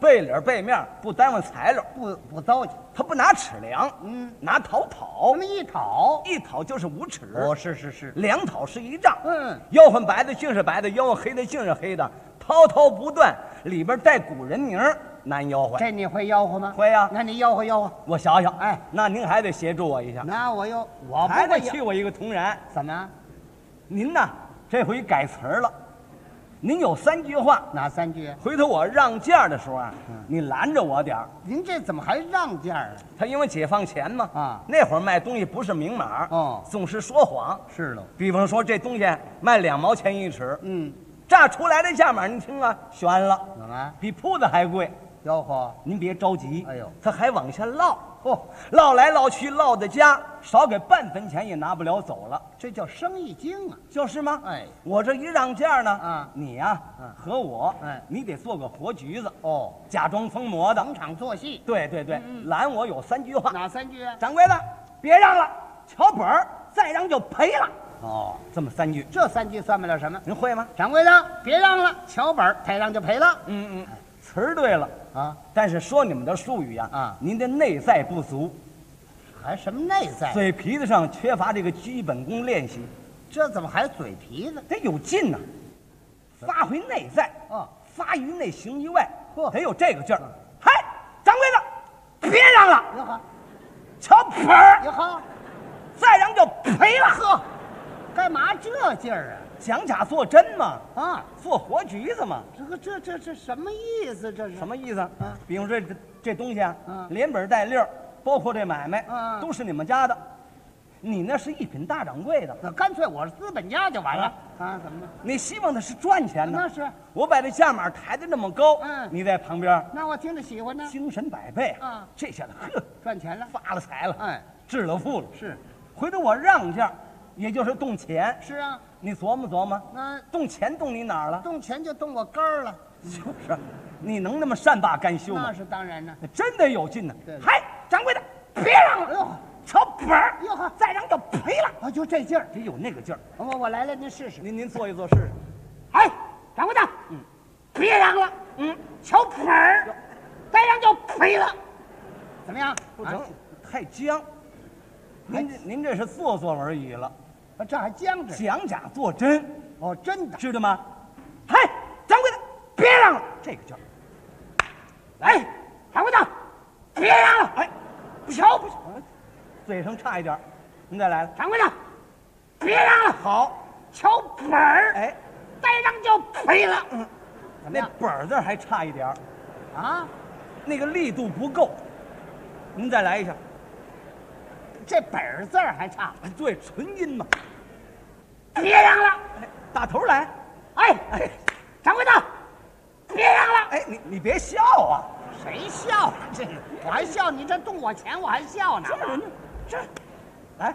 背里背面不耽误材料， 不糟践。 他不拿尺量，拿讨。 什么一讨？ 一讨就是5尺。 哦，是。 2讨是1丈。吆喝白的竟是白的，吆喝黑的竟是黑的，滔不断，里边带古人名，难吆喝。 这你会吆喝吗？ 会呀。 那你吆喝。 我想想，哎，那您还得协助我一下。 那我还得去我一个同仁。 怎么？ 您呢？这回改词儿了。您有3句话， 哪3句？ 回头我让价的时候啊，你拦着我点儿。 您这怎么还让价啊？ 他因为解放前嘛，那会儿卖东西不是明码，总是说谎。 是了， 比方说这东西卖2毛钱1尺，炸出来的价码您听啊，悬了， 怎么？ 比铺子还贵。 吆喝， 您别着急， 哎呦， 他还往下唠，唠来唠去，唠的家少给半分钱也拿不了走了， 这叫生意经啊， 就是吗？ 哎， 我这一让价呢，你呀，和我，你得做个活橘子哦， 假装疯魔的， 逢场作戏。 对，拦我有3句话， 哪3句啊？ 掌柜的，别让了，瞧本儿，再让就赔了。哦，这么3句， 这3句算不了什么， 您会吗？ 掌柜的，别让了，瞧本儿，再让就赔了。 词儿对了啊，但是说你们的术语啊，您的内在不足， 还什么内在？ 嘴皮子上缺乏这个基本功练习， 这怎么还嘴皮子？ 得有劲呢，发挥内在啊，发于内行于外，得有这个劲儿。嗨，掌柜的，别让了， 哟呵， 瞧本儿， 哟呵， 再让就赔了。 呵，干嘛这劲儿啊？ 讲假做真嘛，做活橘子嘛。 这什么意思？这是什么意思啊？比如这东西啊，连本带利，包括这买卖，都是你们家的。你那是一品大掌柜的， 那干脆我是资本家就完了啊？怎么的？ 你希望的是赚钱呢？ 那是。 我把这价码抬得那么高，你在旁边， 那我听着喜欢呢， 精神百倍啊！这下子呵， 赚钱了， 发了财了， 哎， 致了富了。 是， 回头我让价，也就是动钱。 是啊。 你琢磨琢磨， 那动钱动你哪儿了？ 动钱就动我根儿了。 就是，你能那么善罢甘休吗？ 那是当然呢， 真得有劲呢。 对， 嗨，掌柜的，别让了，哟，瞧本儿， 哟呵， 再让就赔了。 啊，就这劲儿， 得有那个劲儿。 我来了，您试试。 您做一做试试。 哎，掌柜的，别让了，瞧本儿，再让就赔了。怎么样？ 不成，太僵。您这是做作而已了。 这还僵着， 讲假做真哦，真的知道吗？嗨，掌柜的，别让了，这个劲儿。 来，掌柜的，别让了， 哎， 瞧不， 嘴上差一点，您再来了。 掌柜的，别让了， 好， 瞧本儿， 哎， 再让就赔了。 那本儿字还差一点啊， 那个力度不够，您再来一下。 这本儿字还差， 对，纯音嘛。 别让了， 打头来。 哎，掌柜的，别让了。 哎，你别笑啊！ 谁笑啊？这我还笑，你这动我钱我还笑呢。 这，来，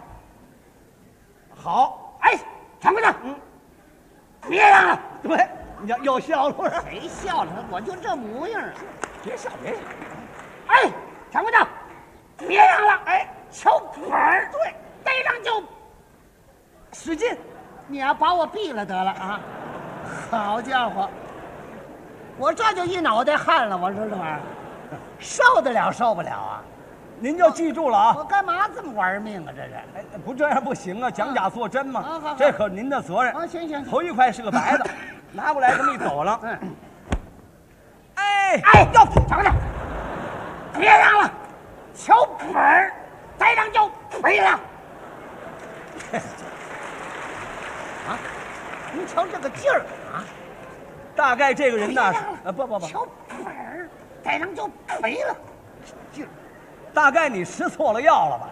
好。 哎，掌柜的，别让了。 对，你要笑了。 谁笑了？我就这模样啊！ 别笑，别笑。 哎，掌柜的，别让了。哎。瞧本儿，对，再让就使劲。 你要把我毙了得了啊！好家伙，我这就一脑袋汗了。我说这玩意儿，受得了受不了啊！ 您就记住了啊！ 我干嘛这么玩命啊？这是， 哎，不这样不行啊！讲假做真嘛，这可是您的责任。 行， 头一块是个白的，拿过来这么一抖了。哎， 要掌柜的，别让了，瞧本儿。再让就赔了。啊！您瞧这个劲儿啊！ 大概这个人呐，不， 瞧本儿，再让就赔了。劲儿， 大概你吃错了药了吧？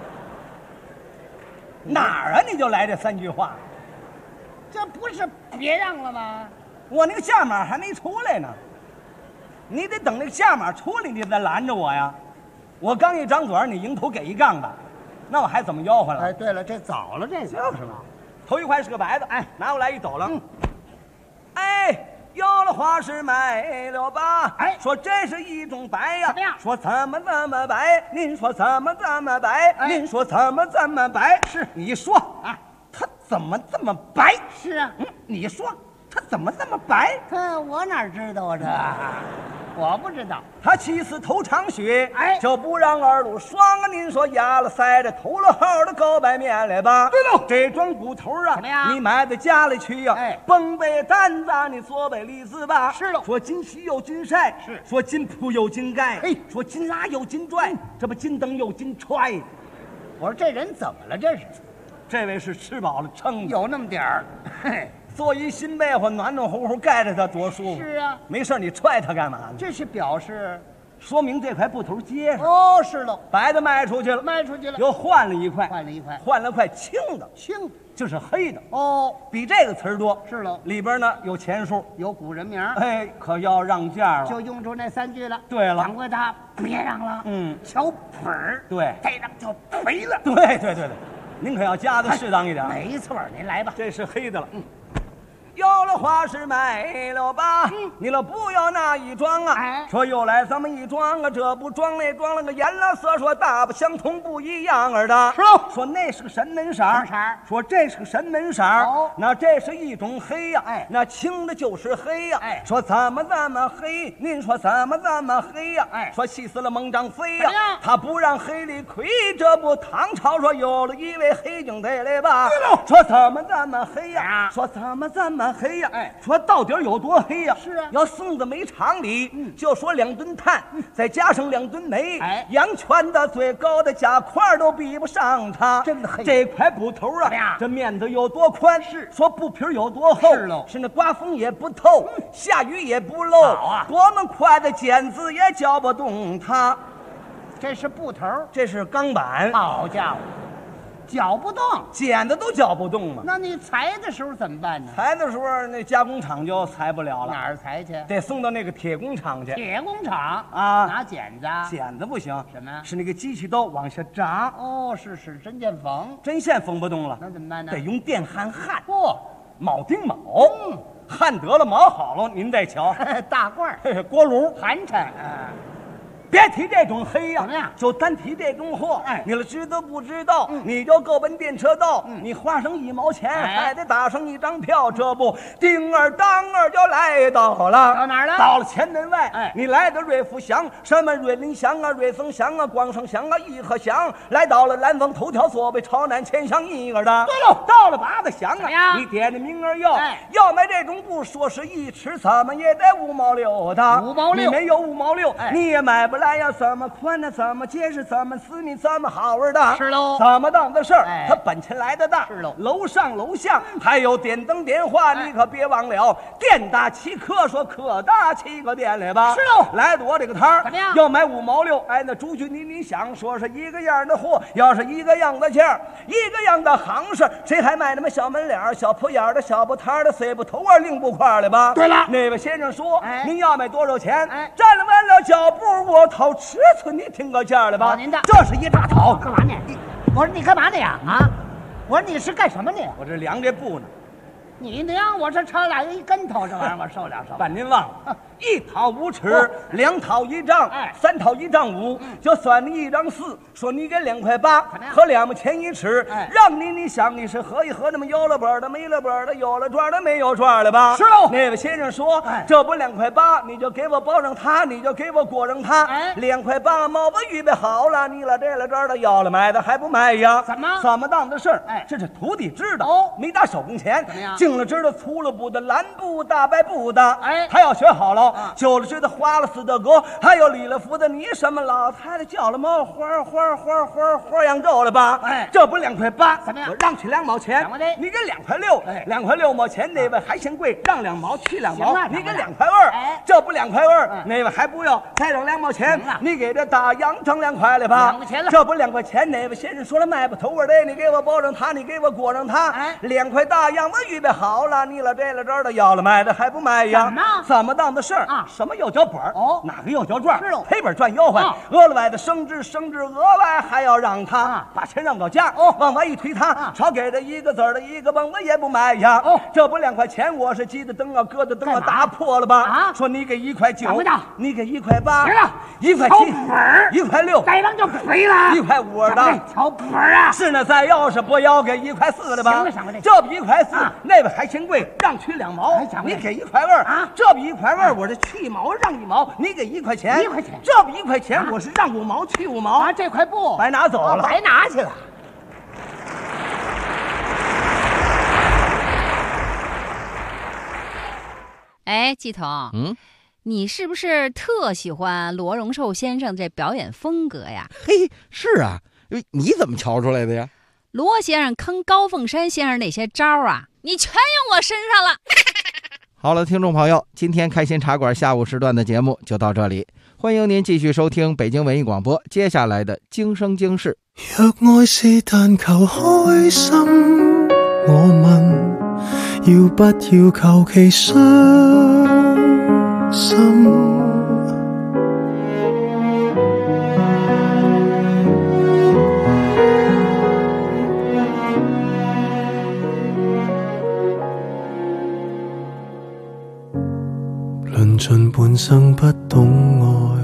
哪儿啊？你就来这3句话？ 这不是别让了吗？ 我那个价码还没出来呢，你得等那个价码出来，你再拦着我呀。我刚一张嘴，你迎头给一杠的，那我还怎么吆喝了？ 哎，对了，这早了，这就是嘛。头一块是个白的，哎，拿过来一抖了，哎，有了花是卖了吧？哎，说这是一种白呀， 怎么样？ 说怎么白？您说怎么白？您说怎么白？是你说啊，他怎么这么白？ 是啊， 你说他怎么这么白？ 我哪知道啊这？ 我不知道。 他气死头场血， 哎， 就不让二路双啊！您说压了塞着偷了号的高白面来吧？ 对喽， 这桩骨头啊， 怎么样？ 你买到家里去呀？ 哎， 崩杯担子，你做杯栗子吧。 是喽， 说金锡有金晒， 是说金铺有金盖， 哎， 说金拉有金拽，这不金灯有金揣。 我说这人怎么了？这是， 这位是吃饱了撑的， 有那么点儿。嘿。 做一新被窝，暖暖乎乎盖着它多舒服。 是啊， 没事你踹它干嘛呢？ 这是表示， 说明这块布头结实。 哦，是喽， 白的卖出去了， 卖出去了， 又换了一块，换了块青的， 青就是黑的。 哦， 比这个词儿多。 是喽， 里边呢有钱数， 有古人名。 哎，可要让价了， 就用出那3句了。 对了， 掌柜的，别让了。小腿儿， 对， 再让就赔了。 对，您可要加的适当一点。 没错，您来吧。 这是黑的了。有了花市买了吧，你了不要那一装啊！说又来咱们一装啊，这不装那装了个颜了色，说大不相同不一样儿的。说那是个神门色，说这是个神门色，那这是一种黑呀，那青的就是黑呀。说怎么这么黑？您说怎么这么黑呀？说气死了猛张飞呀，他不让黑里亏，这不唐朝说有了一位黑警得来吧？说怎么这么黑呀？说怎么这么黑呀？说到底有多黑呀？ 是啊， 要送到煤厂里，就说2吨炭，再加上2吨煤，阳泉的最高的甲块都比不上它。 真的黑。 这块布头啊，这面子有多宽？是说布皮有多厚？ 是喽， 是那刮风也不透，下雨也不漏。好啊，多么快的剪子也搅不动它。 这是布头， 这是钢板。 好家伙！搅不动， 剪的都搅不动嘛。 那你裁的时候怎么办呢？ 裁的时候，那加工厂就裁不了了。 哪儿裁去？ 得送到那个铁工厂去。 铁工厂啊， 拿剪子？ 剪子不行。 什么？ 是那个机器刀往下扎。 哦，是针线缝。 针线缝不动了， 那怎么办呢？ 得用电焊焊。 嚯， 铆钉铆。焊得了，铆好了，您再瞧。 大罐儿， 锅炉， 寒碜。 别提这种黑呀， 怎么样？ 就单提这种货。你了知道不知道？你就各奔电车道，你花上1毛钱，还得打上一张票，这不叮儿当儿就来到了。 到哪儿了？ 到了前门外。你来到瑞福乡，什么瑞林乡啊、瑞丰乡啊、广生乡啊、义和乡，来到了南方头条所谓朝南前乡一个的。 对喽， 到了八子乡啊，你点着名儿要买这种布，说是一尺，怎么也得5毛6的。 5毛6， 你没有5毛6，你也买不来呀，怎么宽呢？怎么结实？怎么私密？怎么好玩的？ 是喽， 怎么当的事儿？他本钱来的大。 是喽， 楼上楼下还有电灯电话，你可别忘了。店大欺客，说客大欺个店来吧。 是喽， 来到我这个摊儿， 怎么样？ 要买5毛6。哎，那朱军你想说是一个样的货，要是一个样的价，一个样的行市，谁还卖那么小门脸、小破眼的、小布摊的、碎布头啊、零布块来吧？ 对了， 那位先生说，您要买多少钱？站了完了脚步，我掏尺寸，你听个价来吧。 您的， 这是一大套。 干嘛呢？我说你干嘛的呀？啊！我说你是干什么的？ 我这量这布呢。 你娘！我这差俩一跟头，这玩意儿我受了受。 把您忘了，1套5尺，2套1丈，3套1丈5，就算你1丈4，说你给2块8，和2毛钱1尺，让你想你是合一合那么有了本的没了本的，有了转的没有转的吧？ 是喽。 那位先生说，这不2块8，你就给我包上它，你就给我裹上它，2块8毛子预备好了，你了这了这的要了买的还不卖呀？怎么当的事儿？这是徒弟知道，没打手工钱。 怎么样？ 净了知道粗了布的、蓝布、大白布的，他要学好了，就了知道花了丝的歌，还有礼了服的，你什么老太太叫了毛花样皱了吧？这不2块8， 怎么样？ 我让去2毛钱，你给2块6，2块6毛钱，那位还嫌贵，让2毛去2毛，你给2块2，这不2块2，那位还不要，再让2毛钱，你给这大洋挣2块了吧？这不2块钱，那位先生说了卖不头味的，你给我包上它，你给我裹上它，2块大洋我预备好了，你了这了这的要了买的还不卖呀？怎么当的事儿啊？什么又叫本儿？哪个又叫赚？赔本赚吆喝，额外的升值，额外还要让他把钱让到家，往外一推他，少给这一个子儿的一个蹦子也不卖呀。这不2块钱，我是鸡的灯啊，鸽的灯啊，打破了吧？说你给1块9，你给1块8，1块7，1块6， 再让就赔了 ，1块5的瞧本儿啊！ 是呢，再要是不要给1块4了吧？ 行了， 这不1块4，那边了还嫌贵，让取2毛，你给1块2啊？这比1块2，我是取1毛让1毛，你给1块钱，1块钱，这比1块钱，我是让5毛取5毛啊，这块布白拿走了， 白拿去了。 哎，季彤，你是不是特喜欢罗荣寿先生这表演风格呀？ 嘿，是啊，你怎么瞧出来的呀？ 罗先生坑高凤山先生那些招啊，你全用我身上了。 好了，听众朋友，今天开心茶馆下午时段的节目就到这里，欢迎您继续收听北京文艺广播接下来的今生今世。 若愛是但求開心，我問要不要求其傷心？論盡半生不懂愛，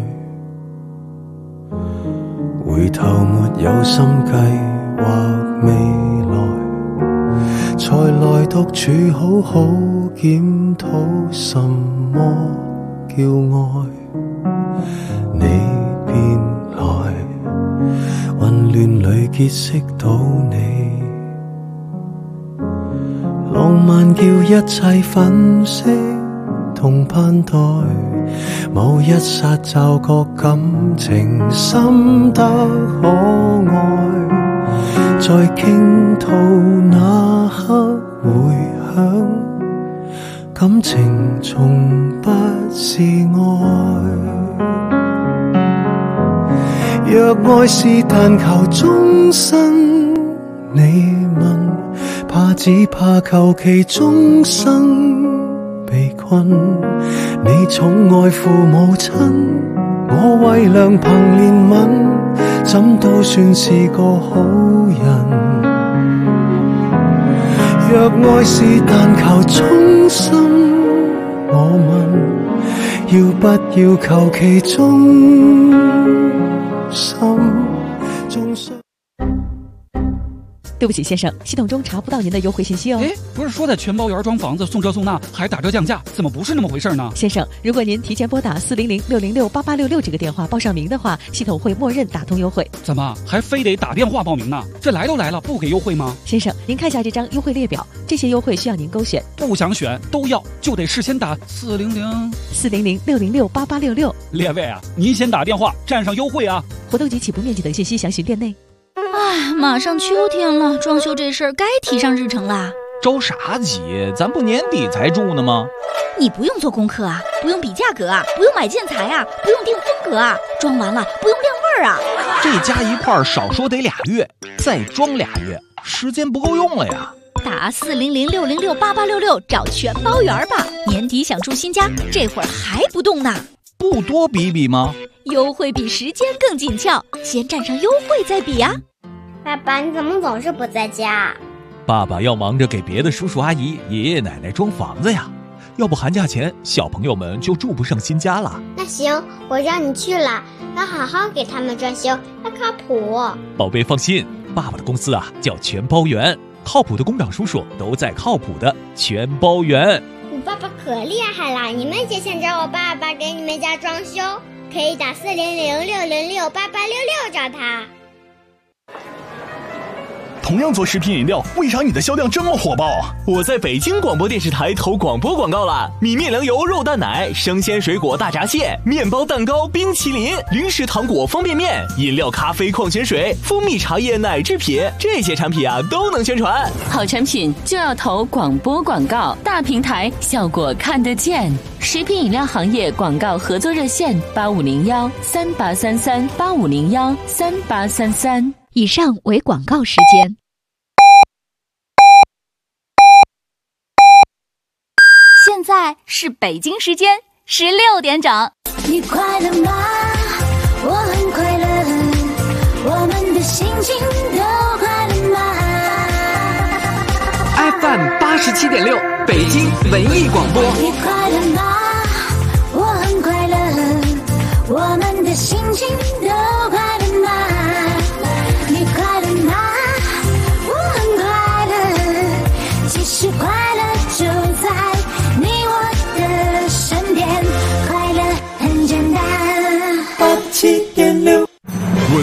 回頭沒有心計劃未來，才來獨處好好檢討什麼叫愛。你便來，混亂裏結識到你，浪漫叫一切粉飾同盼待，某一剎驟覺感情深得可愛，在傾吐那刻回響，感情從不是愛。若愛是但求終身，你問怕只怕求其終生被困，你寵愛父母親，我為良朋憐憫，怎都算是個好人。若愛是但求衷心，我問要不要求其忠心？ 对不起，先生，系统中查不到您的优惠信息哦。 哎，不是说在全包园装房子送这送那还打折降价，怎么不是那么回事呢？ 先生，如果您提前拨打400-606-8866这个电话报上名的话，系统会默认打通优惠。 怎么还非得打电话报名呢？这来都来了，不给优惠吗？ 先生，您看下这张优惠列表，这些优惠需要您勾选。 不想选都要，就得事先打 400-606-8866。 列位啊，您先打电话占上优惠啊！ 活动及起步面积等信息详询店内。 哎，马上秋天了，装修这事儿该提上日程啦。 着啥急？咱不年底才住呢吗？ 你不用做功课啊，不用比价格啊，不用买建材啊，不用定风格啊，装完了不用晾味儿啊。 这加一块儿少说得2月，再装2月，时间不够用了呀。 打400-606-8866找全包园吧，年底想住新家，这会儿还不动呢？ 不多比比吗？ 优惠比时间更紧俏，先占上优惠再比呀。 爸爸，你怎么总是不在家？ 爸爸要忙着给别的叔叔阿姨、爷爷奶奶装房子呀，要不寒假前小朋友们就住不上新家了。 那行，我让你去了，要好好给他们装修，要靠谱。 宝贝放心，爸爸的公司啊叫全包园，靠谱的工长叔叔都在靠谱的全包园。 你爸爸可厉害了，你们也想找我爸爸给你们家装修，可以打400-606-8866找他。 同样做食品饮料，为啥你的销量这么火爆？我在北京广播电视台投广播广告了，米面粮油肉蛋奶、生鲜水果大闸蟹、面包蛋糕、冰淇淋、零食糖果方便面、饮料咖啡矿泉水、蜂蜜茶叶奶制品，这些产品啊都能宣传。 好产品就要投广播广告，大平台效果看得见。食品饮料行业广告合作热线8501-3833-8501-3833。 以上为广告时间。现在是北京时间16点整。 你快乐吗？我很快乐，我们的心情都快乐吗 ？FM 87.6，北京文艺广播。 你快乐吗？我很快乐，我们的心情都快乐吗？你快乐吗？我很快乐，其实快乐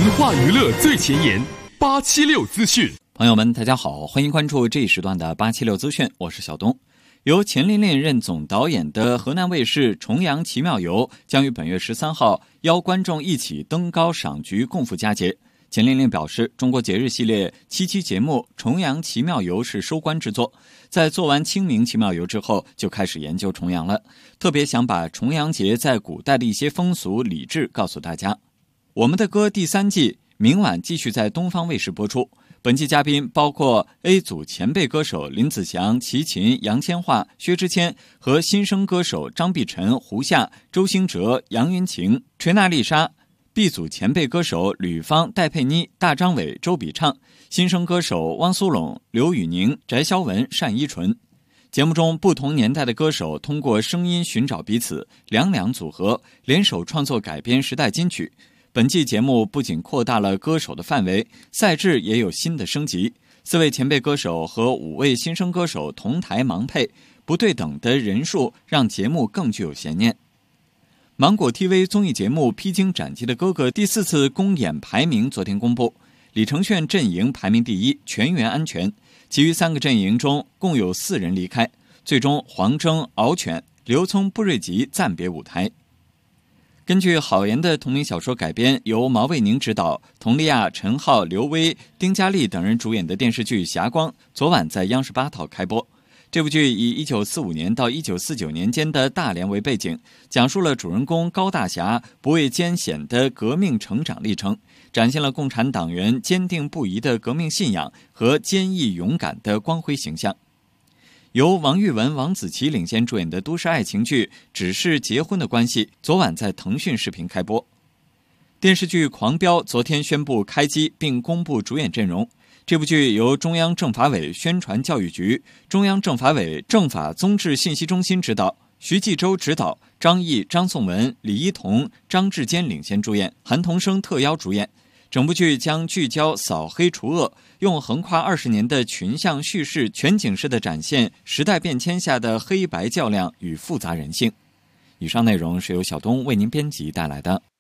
文化娱乐最前沿，876资讯。 朋友们，大家好，欢迎关注这一时段的876资讯，我是小东。由钱琳琳任总导演的河南卫视《重阳奇妙游》将于本月13号邀观众一起登高赏菊，共赴佳节。钱琳琳表示，中国节日系列7期节目《重阳奇妙游》是收官之作，在做完清明奇妙游之后，就开始研究重阳了，特别想把重阳节在古代的一些风俗礼制告诉大家。我们的歌第3季明晚继续在东方卫视播出，本期嘉宾包括 A 组前辈歌手林子祥、齐秦、杨千嬅、薛之谦和新生歌手张碧晨、胡夏、周兴哲、杨云晴、锤娜丽莎，B 组前辈歌手吕方、戴佩妮、大张伟、周笔畅，新生歌手汪苏泷、刘宇宁、翟潇闻、单依纯。节目中不同年代的歌手通过声音寻找彼此，两两组合，联手创作改编时代金曲。本季节目不仅扩大了歌手的范围，赛制也有新的升级。4位前辈歌手和5位新生歌手同台盲配，不对等的人数让节目更具有悬念。芒果 TV 综艺节目《披荆斩棘的哥哥》第4次公演排名昨天公布，李承铉阵营排名第1，全员安全，其余3个阵营中共有4人离开，最终黄峥、敖犬、刘聪、布瑞吉暂别舞台。根据郝妍的同名小说改编，由毛卫宁执导，佟丽娅、陈浩、刘威、丁嘉丽等人主演的电视剧《霞光》昨晚在央视8套开播。这部剧以1945年到1949年间的大连为背景，讲述了主人公高大侠不畏艰险的革命成长历程，展现了共产党员坚定不移的革命信仰和坚毅勇敢的光辉形象。由王玉雯、王子奇领衔主演的都市爱情剧《只是结婚的关系》昨晚在腾讯视频开播。电视剧《狂飙》昨天宣布开机并公布主演阵容。这部剧由中央政法委宣传教育局、中央政法委政法综治信息中心指导，徐纪周指导，张译、张颂文、李一桐、张志坚领衔主演，韩童生特邀主演。整部剧将聚焦扫黑除恶，用横跨20年的群像叙事全景式的展现时代变迁下的黑白较量与复杂人性。以上内容是由小东为您编辑带来的。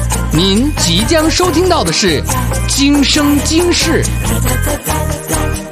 您即将收听到的是《今生今世》。